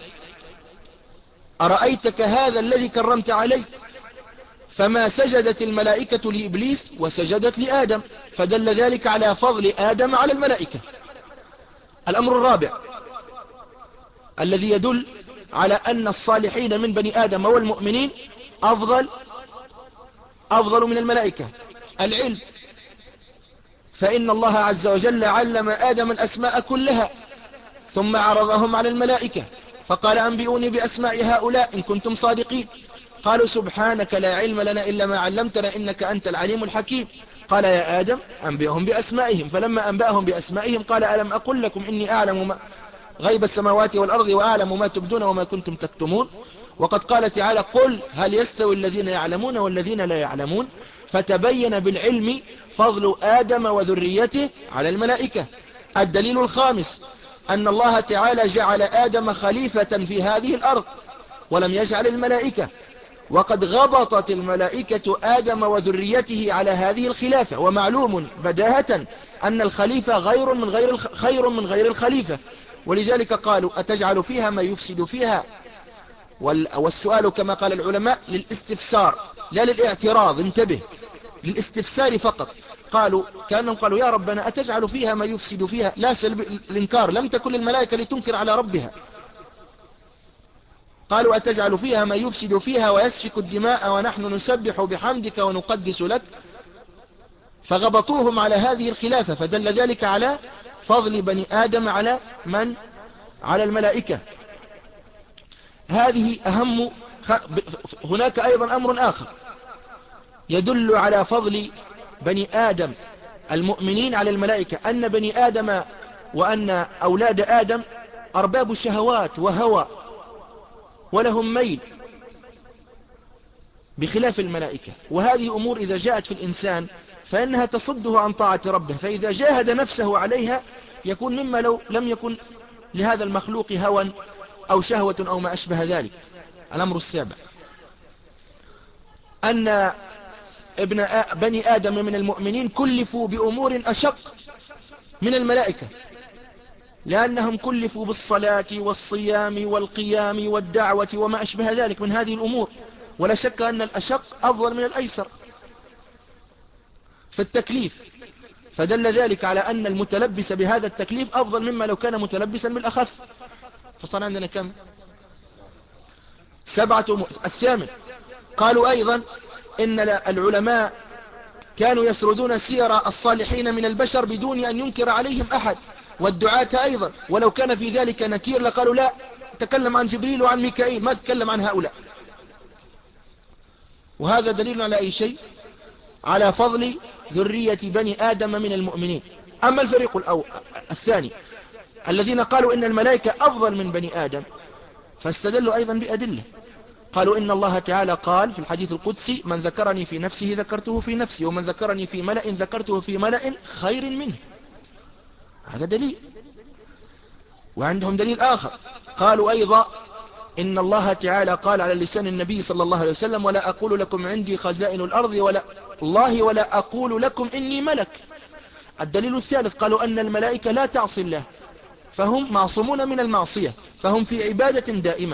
أرأيتك هذا الذي كرمت علي. فما سجدت الملائكة لإبليس وسجدت لآدم، فدل ذلك على فضل آدم على الملائكة. الأمر الرابع الذي يدل على أن الصالحين من بني آدم والمؤمنين أفضل أفضل من الملائكة العلم، فإن الله عز وجل علم آدم الأسماء كلها ثم عرضهم على الملائكة فقال أنبئوني بأسماء هؤلاء إن كنتم صادقين. قالوا سبحانك لا علم لنا إلا ما علمتنا إنك أنت العليم الحكيم. قال يا آدم أنبئهم بأسمائهم، فلما أنبأهم بأسمائهم قال ألم أقل لكم إني أعلم ما غيب السماوات والأرض وأعلم ما تبدون وما كنتم تكتمون. وقد قال تعالى قل هل يستوي الذين يعلمون والذين لا يعلمون. فتبين بالعلم فضل آدم وذريته على الملائكة. الدليل الخامس أن الله تعالى جعل آدم خليفة في هذه الأرض ولم يجعل الملائكة، وقد غبطت الملائكة آدم وذريته على هذه الخلافة. ومعلوم بداهة أن الخليفة غير من غير خير من غير الخليفة، ولذلك قالوا أتجعل فيها ما يفسد فيها. والسؤال كما قال العلماء للاستفسار لا للاعتراض، انتبه، للاستفسار فقط. قالوا كأنهم قالوا يا ربنا أتجعل فيها ما يفسد فيها، لا سلب الإنكار، لم تكن الملائكة لتنكر على ربها. قالوا أتجعل فيها من يفسد فيها ويسفك الدماء ونحن نسبح بحمدك ونقدس لك. فغبطوهم على هذه الخلافة، فدل ذلك على فضل بني آدم على من؟ على الملائكة. هذه أهم. هناك أيضا أمر آخر يدل على فضل بني آدم المؤمنين على الملائكة، أن بني آدم وأن أولاد آدم أرباب شهوات وهوى ولهم ميل بخلاف الملائكة، وهذه أمور إذا جاءت في الإنسان فإنها تصده عن طاعة ربه، فإذا جاهد نفسه عليها يكون مما لو لم يكن لهذا المخلوق هوى أو شهوة أو ما أشبه ذلك. الأمر السابع أن ابن بني آدم من المؤمنين كلفوا بأمور أشق من الملائكة، لأنهم كلفوا بالصلاة والصيام والقيام والدعوة وما أشبه ذلك من هذه الأمور، ولا شك أن الأشق أفضل من الأيسر في التكليف، فدل ذلك على أن المتلبس بهذا التكليف أفضل مما لو كان متلبسا بالأخف. فصار عندنا كم؟ سبعة أمور. الثامن قالوا أيضا إن العلماء كانوا يسردون سير الصالحين من البشر بدون أن ينكر عليهم أحد، والدعاة أيضا، ولو كان في ذلك نكير لقالوا لا، تكلم عن جبريل وعن ميكائيل، ما تكلم عن هؤلاء. وهذا دليل على أي شيء؟ على فضل ذرية بني آدم من المؤمنين. أما الفريق الأول الثاني الذين قالوا إن الملائكة أفضل من بني آدم، فاستدلوا أيضا بأدلة. قالوا إن الله تعالى قال في الحديث القدسي: من ذكرني في نفسه ذكرته في نفسي، ومن ذكرني في ملأ ذكرته في ملأ خير منه. هذا دليل. وعندهم دليل آخر، قالوا أيضا إن الله تعالى قال على لسان النبي صلى الله عليه وسلم: ولا أقول لكم عندي خزائن الأرض ولا الله ولا أقول لكم إني ملك. الدليل الثالث قالوا أن الملائكة لا تعصي الله، فهم معصومون من المعصية، فهم في عبادة دائمة.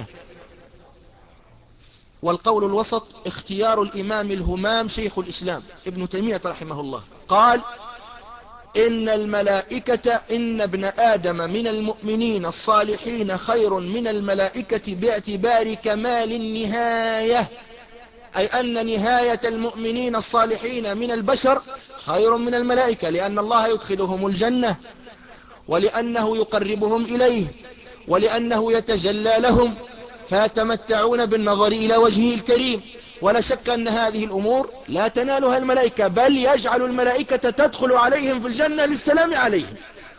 والقول الوسط اختيار الإمام الهمام شيخ الإسلام ابن تيمية رحمه الله، قال: إن الملائكة إن ابن آدم من المؤمنين الصالحين خير من الملائكة باعتبار كمال النهاية، أي أن نهاية المؤمنين الصالحين من البشر خير من الملائكة، لأن الله يدخلهم الجنة، ولأنه يقربهم إليه، ولأنه يتجلى لهم فيتمتعون بالنظر إلى وجهه الكريم. ولا شك أن هذه الأمور لا تنالها الملائكة، بل يجعل الملائكة تدخل عليهم في الجنة للسلام عليهم.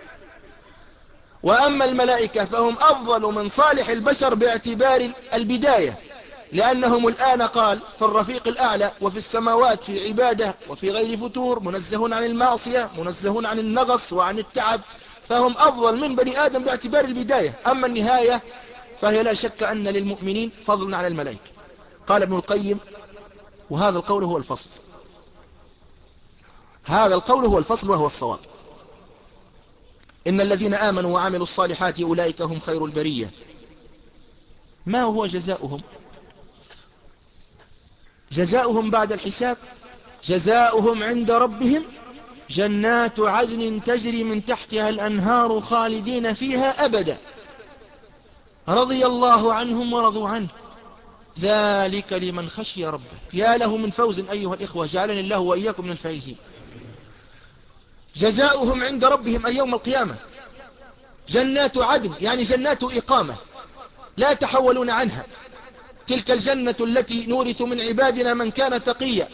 وأما الملائكة فهم أفضل من صالح البشر باعتبار البداية، لأنهم الآن قال في الرفيق الأعلى وفي السماوات في عبادة وفي غير فتور، منزهون عن المعصية، منزهون عن النغص وعن التعب، فهم أفضل من بني آدم باعتبار البداية. أما النهاية فهي لا شك أن للمؤمنين فضل على الملائكة. قال ابن القيم: وهذا القول هو الفصل، هذا القول هو الفصل وهو الصواب. إن الذين آمنوا وعملوا الصالحات أولئك هم خير البرية. ما هو جزاؤهم؟ جزاؤهم بعد الحساب، جزاؤهم عند ربهم جنات عدن تجري من تحتها الأنهار خالدين فيها أبدا، رضي الله عنهم ورضوا عنه، ذلك لمن خشي ربه. يا له من فوز أيها الإخوة، جعلني الله وإياكم من الفائزين. جزاؤهم عند ربهم أي يوم القيامة جنات عدن، يعني جنات إقامة لا يتحولون عنها. تلك الجنة التي نورث من عبادنا من كان تقيا،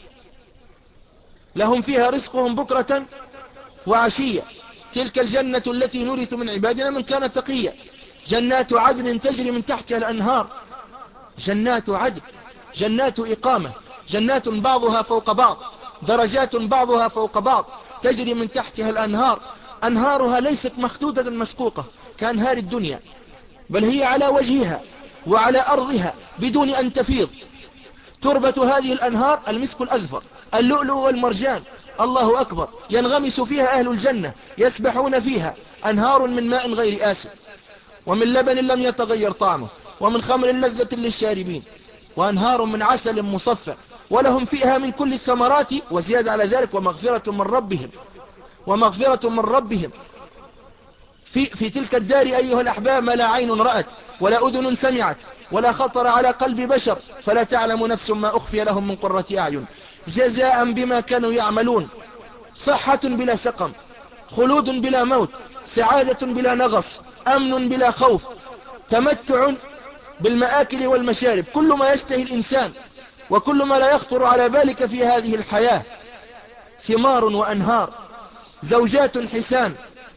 لهم فيها رزقهم بكرة وعشية. تلك الجنة التي نورث من عبادنا من كان تقيا، جنات عدن تجري من تحتها الأنهار. جنات عدن، جنات إقامة، جنات بعضها فوق بعض، درجات بعضها فوق بعض، تجري من تحتها الأنهار. أنهارها ليست مخدودة مسقوقة كأنهار الدنيا، بل هي على وجهها وعلى أرضها بدون أن تفيض. تربة هذه الأنهار المسك الأذفر، اللؤلؤ والمرجان. الله أكبر. ينغمس فيها أهل الجنة، يسبحون فيها. أنهار من ماء غير آسن، ومن لبن لم يتغير طعمه، ومن خمر لذة للشاربين، وأنهار من عسل مصفى، ولهم فيها من كل الثمرات، وزيادة على ذلك ومغفرة من ربهم، ومغفرة من ربهم. في, في تلك الدار أيها الأحباب ما لا عين رأت ولا أذن سمعت ولا خطر على قلب بشر، فلا تعلم نفس ما أخفي لهم من قرة أعين جزاء بما كانوا يعملون. صحة بلا سقم، خلود بلا موت، سعادة بلا نغص، أمن بلا خوف، تمتع بالمآكل والمشارب، كل ما يشتهي الإنسان وكل ما لا يخطر على بالك في هذه الحياة، ثمار وأنهار، زوجات حسان،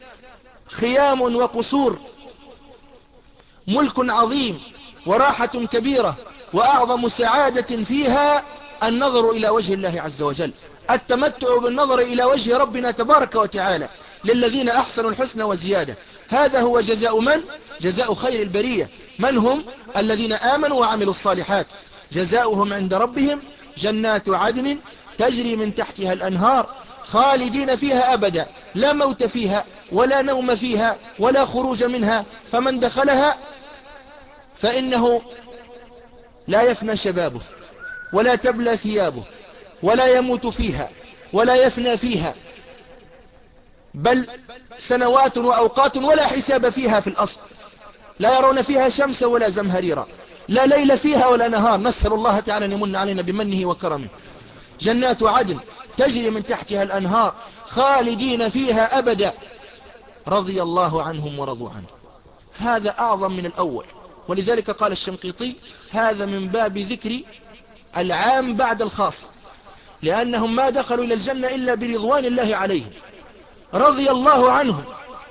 خيام وقصور، ملك عظيم وراحة كبيرة، وأعظم سعادة فيها النظر إلى وجه الله عز وجل، التمتع بالنظر إلى وجه ربنا تبارك وتعالى، للذين أحسنوا الحسنى وزيادة. هذا هو جزاء من؟ جزاء خير البرية. من هم؟ الذين آمنوا وعملوا الصالحات، جزاؤهم عند ربهم جنات عدن تجري من تحتها الأنهار خالدين فيها أبدا، لا موت فيها ولا نوم فيها ولا خروج منها، فمن دخلها فإنه لا يفنى شبابه ولا تبلى ثيابه ولا يموت فيها ولا يفنى فيها، بل سنوات وأوقات ولا حساب فيها في الأصل، لا يرون فيها شمس ولا زمهريرا، لا ليل فيها ولا نهار، نسأل الله تعالى أن يمن علينا بمنه وكرمه. جنات عدن تجري من تحتها الأنهار خالدين فيها أبدا، رضي الله عنهم ورضوا عنه. هذا أعظم من الأول، ولذلك قال الشنقيطي هذا من باب ذكر العام بعد الخاص، لأنهم ما دخلوا إلى الجنة إلا برضوان الله عليهم، رضي الله عنهم،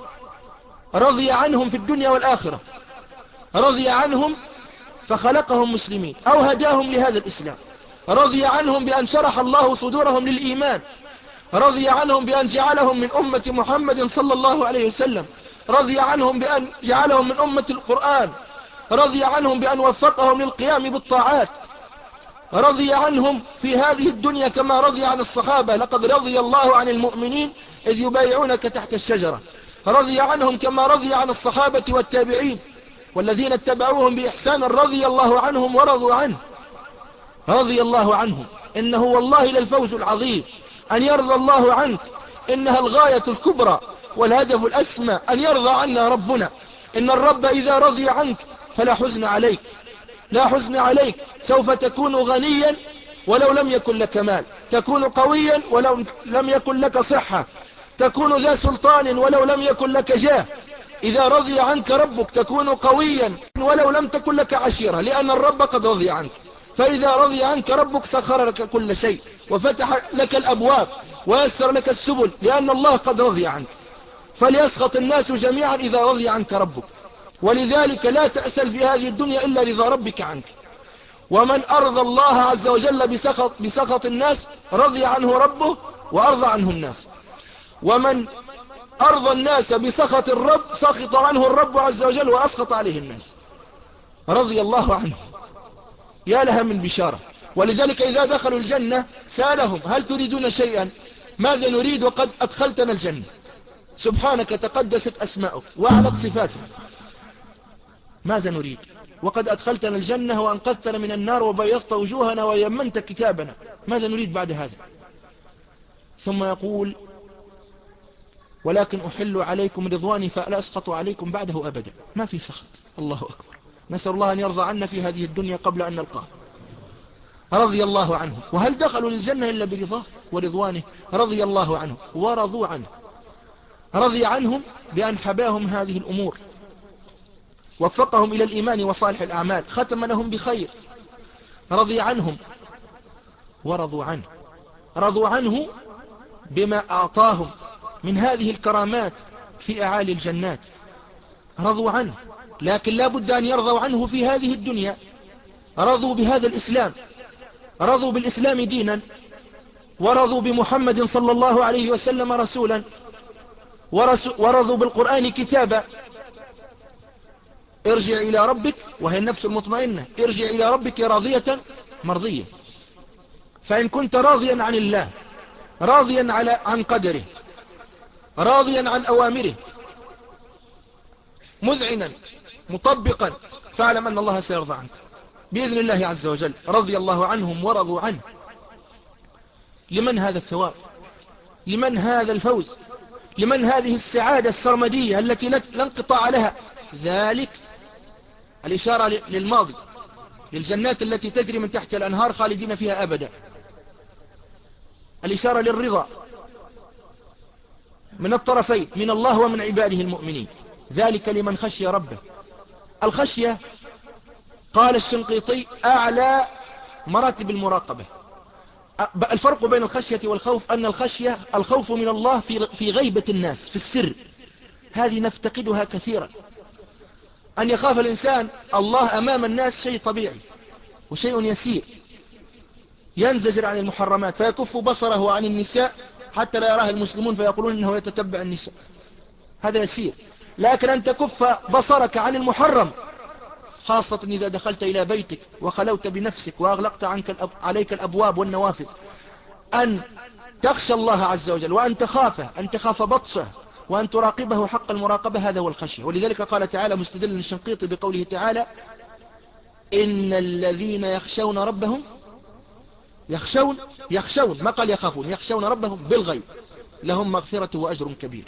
رضي عنهم في الدنيا والآخرة، رضي عنهم فخلقهم مسلمين أو هداهم لهذا الإسلام، رضي عنهم بأن شرح الله صدورهم للإيمان، رضي عنهم بأن جعلهم من أمة محمد صلى الله عليه وسلم، رضي عنهم بأن جعلهم من أمة القرآن، رضي عنهم بأن وفقهم للقيام بالطاعات، رضي عنهم في هذه الدنيا كما رضي عن الصحابة، لقد رضي الله عن المؤمنين إذ يبايعونك تحت الشجرة، رضي عنهم كما رضي عن الصحابة والتابعين والذين اتبعوهم بإحسان، رضي الله عنهم ورضوا عنه، رضي الله عنهم. إنه والله للفوز العظيم أن يرضى الله عنك، إنها الغاية الكبرى والهدف الأسمى أن يرضى عنا ربنا. إن الرب إذا رضي عنك فلا حزن عليك، لا حزن عليك، سوف تكون غنيا ولو لم يكن لك مال، تكون قويا ولو لم يكن لك صحة، تكون ذا سلطان ولو لم يكن لك جاه. إذا رضي عنك ربك تكون قويا ولو لم تكن لك عشيرة، لأن الرب قد رضي عنك. فإذا رضي عنك ربك سخر لك كل شيء وفتح لك الأبواب ويسر لك السبل، لأن الله قد رضي عنك. فليسخط الناس جميعا إذا رضي عنك ربك، ولذلك لا تأسل في هذه الدنيا إلا رضا ربك عنك. ومن أرضى الله عز وجل بسخط, بسخط الناس رضي عنه ربه وأرضى عنه الناس، ومن أرضى الناس بسخط الرب سخط عنه الرب عز وجل وأسخط عليه الناس، رضي الله عنه. يا لها من بشارة. ولذلك إذا دخلوا الجنة سألهم هل تريدون شيئا؟ ماذا نريد وقد أدخلتنا الجنة؟ سبحانك تقدست أسماؤك وعلت صفاتك، ماذا نريد وقد أدخلتنا الجنة وأنقذتنا من النار وبيضت وجوهنا ويمنت كتابنا، ماذا نريد بعد هذا؟ ثم يقول ولكن أحل عليكم رضواني فلا أسخط عليكم بعده أبدا، ما في سخط. الله أكبر، نسأل الله أن يرضى عنا في هذه الدنيا قبل أن نلقاه. رضي الله عنه. وهل دخلوا للجنة إلا برضاه ورضوانه؟ رضي الله عنه ورضوا عنه، رضي عنهم بأن حباهم هذه الأمور، وفقهم إلى الإيمان وصالح الأعمال، ختم لهم بخير، رضي عنهم ورضوا عنه، رضوا عنه بما أعطاهم من هذه الكرامات في أعالي الجنات، رضوا عنه. لكن لا بد أن يرضوا عنه في هذه الدنيا. رضوا بهذا الإسلام، رضوا بالإسلام دينا، ورضوا بمحمد صلى الله عليه وسلم رسولا، ورضوا بالقرآن كتابا. ارجع إلى ربك، وهي النفس المطمئنة، ارجع إلى ربك راضية مرضية. فإن كنت راضيا عن الله، راضيا على عن قدره، راضيا عن أوامره، مذعنا مطبقا، فاعلم أن الله سيرضى عنك بإذن الله عز وجل. رضي الله عنهم ورضوا عنه. لمن هذا الثواب؟ لمن هذا الفوز؟ لمن هذه السعادة السرمدية التي لا انقطاع لها؟ ذلك الإشارة للماضي، للجنات التي تجري من تحت الأنهار خالدين فيها أبدا. الإشارة للرضا من الطرفين، من الله ومن عباده المؤمنين. ذلك لمن خشي ربه. الخشية قال الشنقيطي أعلى مراتب المراقبة. الفرق بين الخشية والخوف أن الخشية الخوف من الله في في غيبة الناس في السر، هذه نفتقدها كثيرا. أن يخاف الإنسان الله أمام الناس شيء طبيعي وشيء يسير، ينزجر عن المحرمات فيكف بصره عن النساء حتى لا يراها المسلمون فيقولون إنه يتتبع النساء، هذا يسير. لكن أن تكف بصرك عن المحرم، خاصة إذا دخلت إلى بيتك وخلوت بنفسك وأغلقت عنك الأب... عليك الأبواب والنوافذ، أن تخشى الله عز وجل وأن تخافه، أن تخاف بطشه وأن تراقبه حق المراقبة، هذا هو الخشية. ولذلك قال تعالى مستدلا الشنقيطي بقوله تعالى إن الذين يخشون ربهم يخشون يخشون ما قال يخافون، يخشون ربهم بالغيب لهم مغفرة وأجر كبير.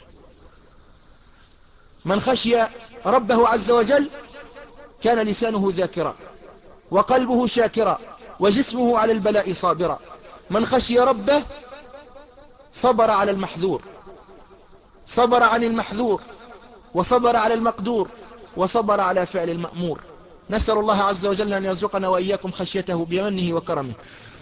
من خشي ربه عز وجل كان لسانه ذاكرا وقلبه شاكرا وجسمه على البلاء صابرا. من خشي ربه صبر على المحذور، صبر عن المحذور وصبر على المقدور وصبر على فعل المأمور. نسأل الله عز وجل أن يرزقنا وإياكم خشيته بمنه وكرمه.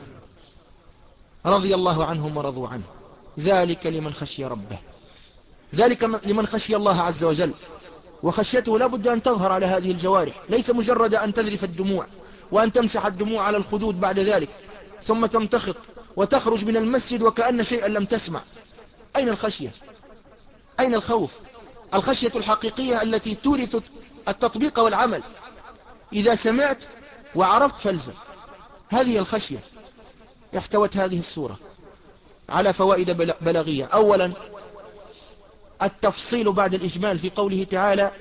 رضي الله عنهم ورضوا عنه. ذلك لمن خشي ربه، ذلك لمن خشي الله عز وجل. وخشيته لا بد أن تظهر على هذه الجوارح، ليس مجرد أن تذرف الدموع وأن تمسح الدموع على الخدود بعد ذلك ثم تمتخط وتخرج من المسجد وكأن شيئا لم تسمع. أين الخشية؟ أين الخوف؟ الخشية الحقيقية التي تورث التطبيق والعمل. إذا سمعت وعرفت فالزم، هذه الخشية. احتوت هذه السورة على فوائد بلاغية. أولا التفصيل بعد الإجمال في قوله تعالى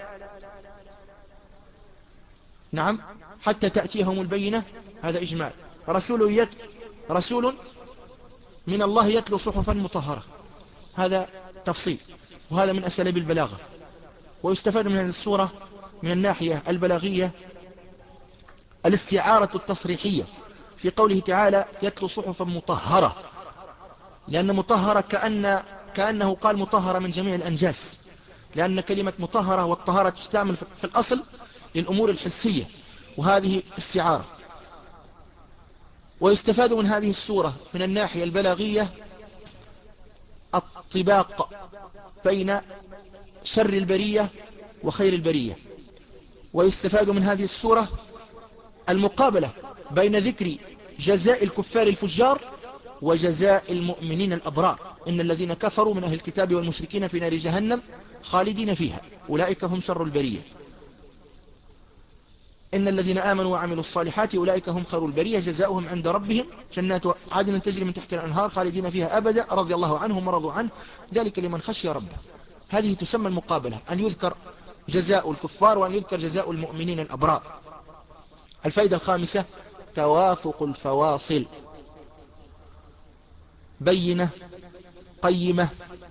نعم حتى تأتيهم البينة، هذا إجمال. رسول, يت رسول من الله يتلو صحفا مطهرة، هذا تفصيل، وهذا من أساليب البلاغة. ويستفاد من هذه السورة من الناحية البلاغية الاستعارة التصريحية في قوله تعالى يتلو صحفا مطهرة، لأن مطهرة كأن كأنه قال مطهرة من جميع الأنجاس، لأن كلمة مطهرة والطهارة تستعمل في الأصل للأمور الحسية، وهذه استعارة. ويستفاد من هذه السورة من الناحية البلاغية الطباق بين شر البرية وخير البرية. ويستفاد من هذه السورة المقابلة بين ذكر جزاء الكفار الفجار وجزاء المؤمنين الأبرار. إن الذين كفروا من أهل الكتاب والمشركين في نار جهنم خالدين فيها أولئك هم شر البرية. إن الذين آمنوا وعملوا الصالحات أولئك هم خير البرية جزاؤهم عند ربهم جنات عدن تجري من تحت الأنهار خالدين فيها أبدا رضي الله عنهم ورضوا عنه ذلك لمن خشي ربه. هذه تسمى المقابلة، أن يذكر جزاء الكفار وأن يذكر جزاء المؤمنين الأبرار. الفائدة الخامسة توافق الفواصل، بينة قيمة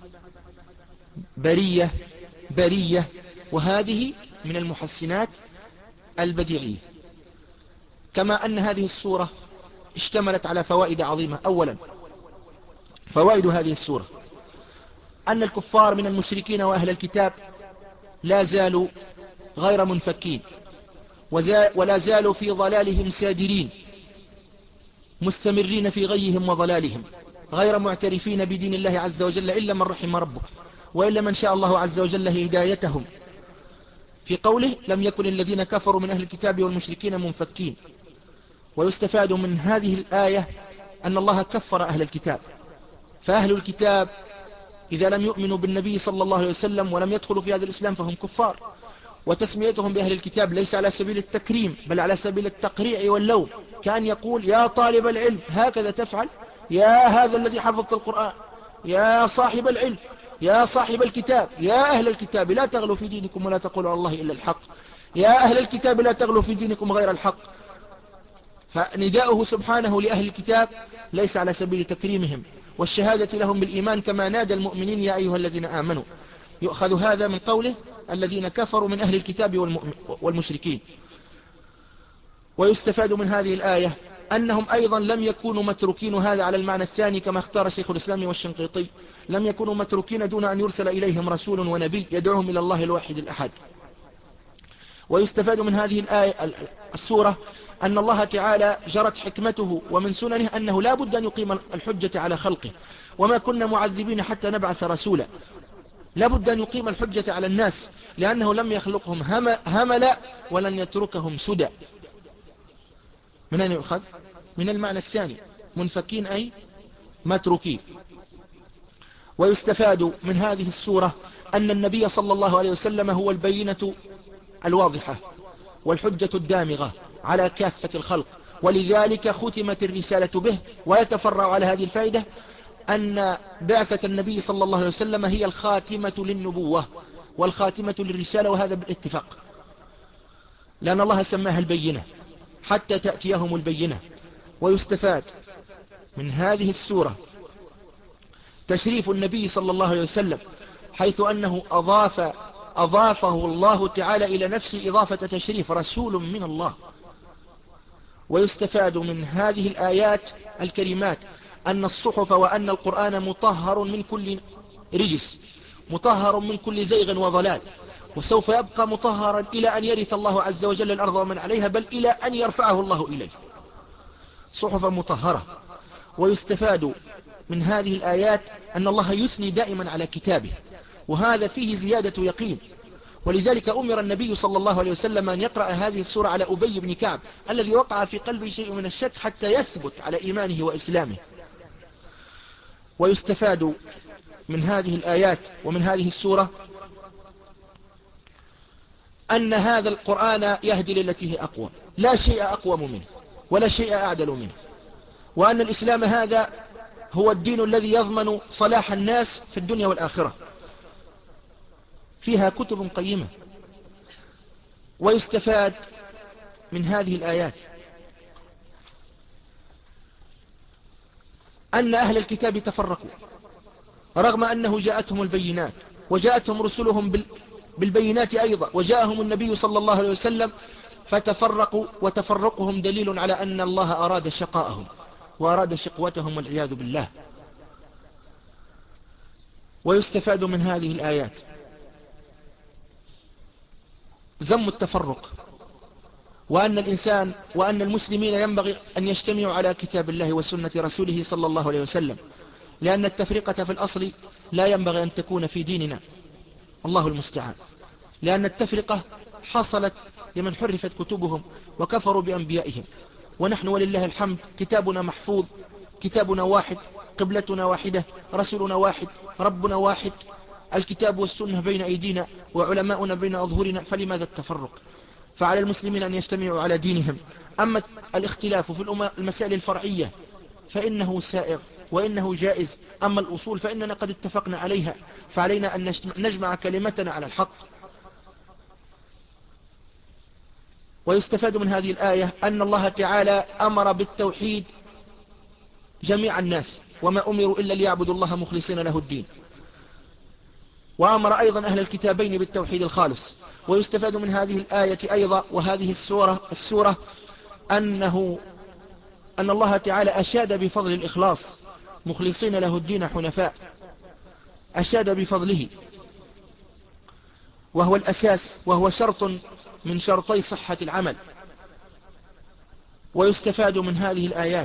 برية برية، وهذه من المحسنات البديعية. كما أن هذه السورة اشتملت على فوائد عظيمة. أولا فوائد هذه السورة أن الكفار من المشركين وأهل الكتاب لا زالوا غير منفكين ولا زالوا في ضلالهم سادرين مستمرين في غيهم وضلالهم غير معترفين بدين الله عز وجل إلا من رحم ربك وإلا من شاء الله عز وجل هدايتهم. في قوله لم يكن الذين كفروا من أهل الكتاب والمشركين منفكين. ويستفاد من هذه الآية أن الله كفر أهل الكتاب، فأهل الكتاب إذا لم يؤمنوا بالنبي صلى الله عليه وسلم ولم يدخلوا في هذا الإسلام فهم كفار. وتسميتهم بأهل الكتاب ليس على سبيل التكريم بل على سبيل التقريع واللوم، كان يقول يا طالب العلم هكذا تفعل، يا هذا الذي حفظت القرآن، يا صاحب العلم، يا صاحب الكتاب، يا أهل الكتاب لا تغلوا في دينكم ولا تقولوا على الله إلا الحق، يا أهل الكتاب لا تغلوا في دينكم غير الحق. فنداؤه سبحانه لأهل الكتاب ليس على سبيل تكريمهم والشهادة لهم بالإيمان كما نادى المؤمنين يا أيها الذين آمنوا. يؤخذ هذا من قوله الذين كفروا من أهل الكتاب والمشركين. ويستفاد من هذه الآية أنهم أيضا لم يكونوا متروكين، هذا على المعنى الثاني كما اختار شيخ الإسلام والشنقيطي، لم يكونوا متروكين دون أن يرسل إليهم رسول ونبي يدعوهم إلى الله الواحد الأحد. ويستفاد من هذه الآية السورة أن الله تعالى جرت حكمته ومن سننه أنه لا بد أن يقيم الحجة على خلقه، وما كنا معذبين حتى نبعث رسولا، لا بد أن يقيم الحجة على الناس لأنه لم يخلقهم هملا ولن يتركهم سدى. من أين يؤخذ؟ من المعنى الثاني، منفكين أي متروكين. ويستفاد من هذه السورة أن النبي صلى الله عليه وسلم هو البينة الواضحة والحجة الدامغة على كافة الخلق، ولذلك ختمت الرسالة به. ويتفرع على هذه الفائدة أن بعثة النبي صلى الله عليه وسلم هي الخاتمة للنبوة والخاتمة للرسالة، وهذا بالاتفاق، لأن الله سماها البينة حتى تأتيهم البينة. ويستفاد من هذه السورة تشريف النبي صلى الله عليه وسلم، حيث أنه أضاف أضافه الله تعالى إلى نفسه إضافة تشريف، رسول من الله. ويستفاد من هذه الآيات الكريمات أن الصحف وأن القرآن مطهر من كل رجس، مطهر من كل زيغ وضلال، وسوف يبقى مطهرا إلى أن يرث الله عز وجل الأرض ومن عليها، بل إلى أن يرفعه الله إليه، صحفا مطهرة. ويستفاد من هذه الآيات أن الله يثني دائما على كتابه، وهذا فيه زيادة يقين. ولذلك أمر النبي صلى الله عليه وسلم أن يقرأ هذه السورة على أبي بن كعب الذي وقع في قلبه شيء من الشك حتى يثبت على إيمانه وإسلامه. ويستفاد من هذه الآيات ومن هذه السورة أن هذا القرآن يهدي للتي هي أقوى، لا شيء أقوم منه ولا شيء أعدل منه، وأن الإسلام هذا هو الدين الذي يضمن صلاح الناس في الدنيا والآخرة، فيها كتب قيمة. ويستفاد من هذه الآيات أن أهل الكتاب تفرقوا رغم أنه جاءتهم البينات وجاءتهم رسلهم بالبينات أيضا، وجاءهم النبي صلى الله عليه وسلم، فتفرقوا، وتفرقهم دليل على أن الله أراد شقاءهم وأراد شقوتهم والعياذ بالله. ويستفاد من هذه الآيات ذم التفرق، وأن الإنسان وأن المسلمين ينبغي أن يجتمعوا على كتاب الله وسنة رسوله صلى الله عليه وسلم، لأن التفرقة في الأصل لا ينبغي أن تكون في ديننا، الله المستعان، لأن التفرقة حصلت لمن حرفت كتبهم وكفروا بأنبيائهم، ونحن ولله الحمد كتابنا محفوظ، كتابنا واحد، قبلتنا واحدة، رسولنا واحد، ربنا واحد، الكتاب والسنة بين أيدينا وعلماؤنا بين أظهرنا، فلماذا التفرق؟ فعلى المسلمين أن يجتمعوا على دينهم. أما الاختلاف في المسائل الفرعية فإنه سائغ وإنه جائز، أما الأصول فإننا قد اتفقنا عليها، فعلينا أن نجمع كلمتنا على الحق. ويستفاد من هذه الآية أن الله تعالى أمر بالتوحيد جميع الناس، وما أمروا إلا ليعبدوا الله مخلصين له الدين، وأمر أيضا أهل الكتابين بالتوحيد الخالص. ويستفاد من هذه الآية أيضا وهذه السورة, السورة أنه أن الله تعالى أشاد بفضل الإخلاص، مخلصين له الدين حنفاء، أشاد بفضله، وهو الأساس وهو شرط من شرطي صحة العمل. ويستفاد من هذه الآيات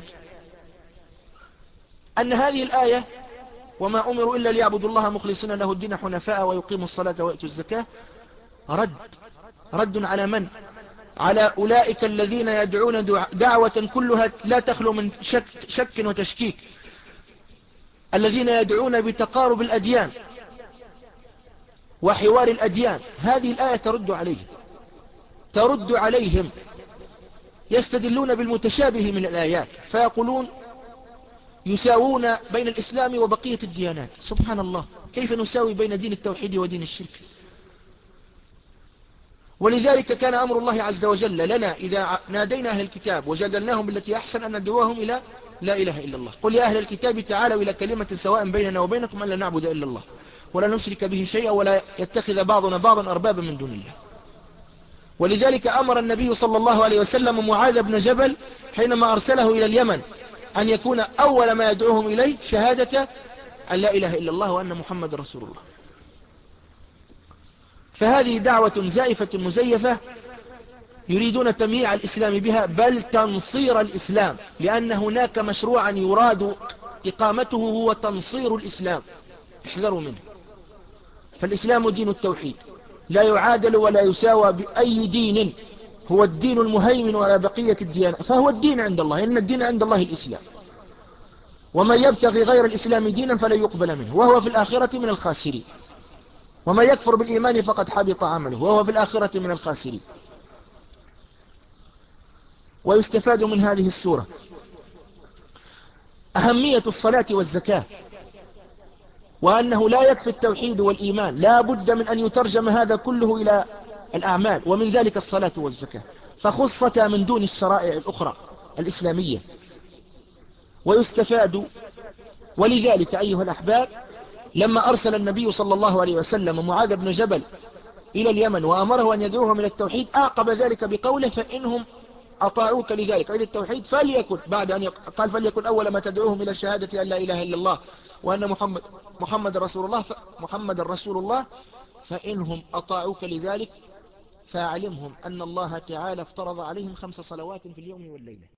أن هذه الآية وما أمروا إلا ليعبدوا الله مخلصين له الدين حنفاء ويقيموا الصلاة ويؤتوا الزكاة رد رد على من؟ على أولئك الذين يدعون دعوة كلها لا تخلو من شك, شك وتشكيك، الذين يدعون بتقارب الأديان وحوار الأديان. هذه الآية ترد عليهم ترد عليهم يستدلون بالمتشابه من الآيات فيقولون يساوون بين الإسلام وبقية الديانات. سبحان الله، كيف نساوي بين دين التوحيد ودين الشرك؟ ولذلك كان أمر الله عز وجل لنا إذا نادينا أهل الكتاب وجادلناهم بالتي أحسن أن ندعوهم إلى لا إله إلا الله. قل يا أهل الكتاب تعالوا إلى كلمة سواء بيننا وبينكم أن لا نعبد إلا الله ولا نشرك به شيئا ولا يتخذ بعضنا بعضا أربابا من دون الله. ولذلك أمر النبي صلى الله عليه وسلم معاذ بن جبل حينما أرسله إلى اليمن أن يكون أول ما يدعوهم إليه شهادة أن لا إله إلا الله وأن محمد رسول الله. فهذه دعوة زائفة مزيفة يريدون تمييع الإسلام بها، بل تنصير الإسلام، لأن هناك مشروعا يراد إقامته هو تنصير الإسلام، احذروا منه. فالإسلام دين التوحيد لا يعادل ولا يساوى بأي دين، هو الدين المهيمن على بقية الديانة، فهو الدين عند الله، إن الدين عند الله الإسلام، ومن يبتغي غير الإسلام دينا فلن يقبل منه وهو في الآخرة من الخاسرين، ومن يكفر بالإيمان فقد حبط عمله وهو في الآخرة من الخاسرين. ويستفاد من هذه السورة أهمية الصلاة والزكاة، وأنه لا يكفي التوحيد والإيمان، لا بد من أن يترجم هذا كله إلى الأعمال، ومن ذلك الصلاة والزكاة، فخصتا من دون الشرائع الأخرى الإسلامية. ويستفاد، ولذلك أيها الأحباب لما أرسل النبي صلى الله عليه وسلم معاذ بن جبل إلى اليمن وأمره أن يدعوهم إلى التوحيد، أعقب ذلك بقوله فإنهم أطاعوك لذلك إلى التوحيد فليكن، بعد أن قال فليكن أول ما تدعوهم إلى الشهادة أن لا إله إلا الله وأن محمد محمد رسول الله محمد رسول الله فإنهم أطاعوك لذلك فاعلمهم أن الله تعالى افترض عليهم خمس صلوات في اليوم والليلة.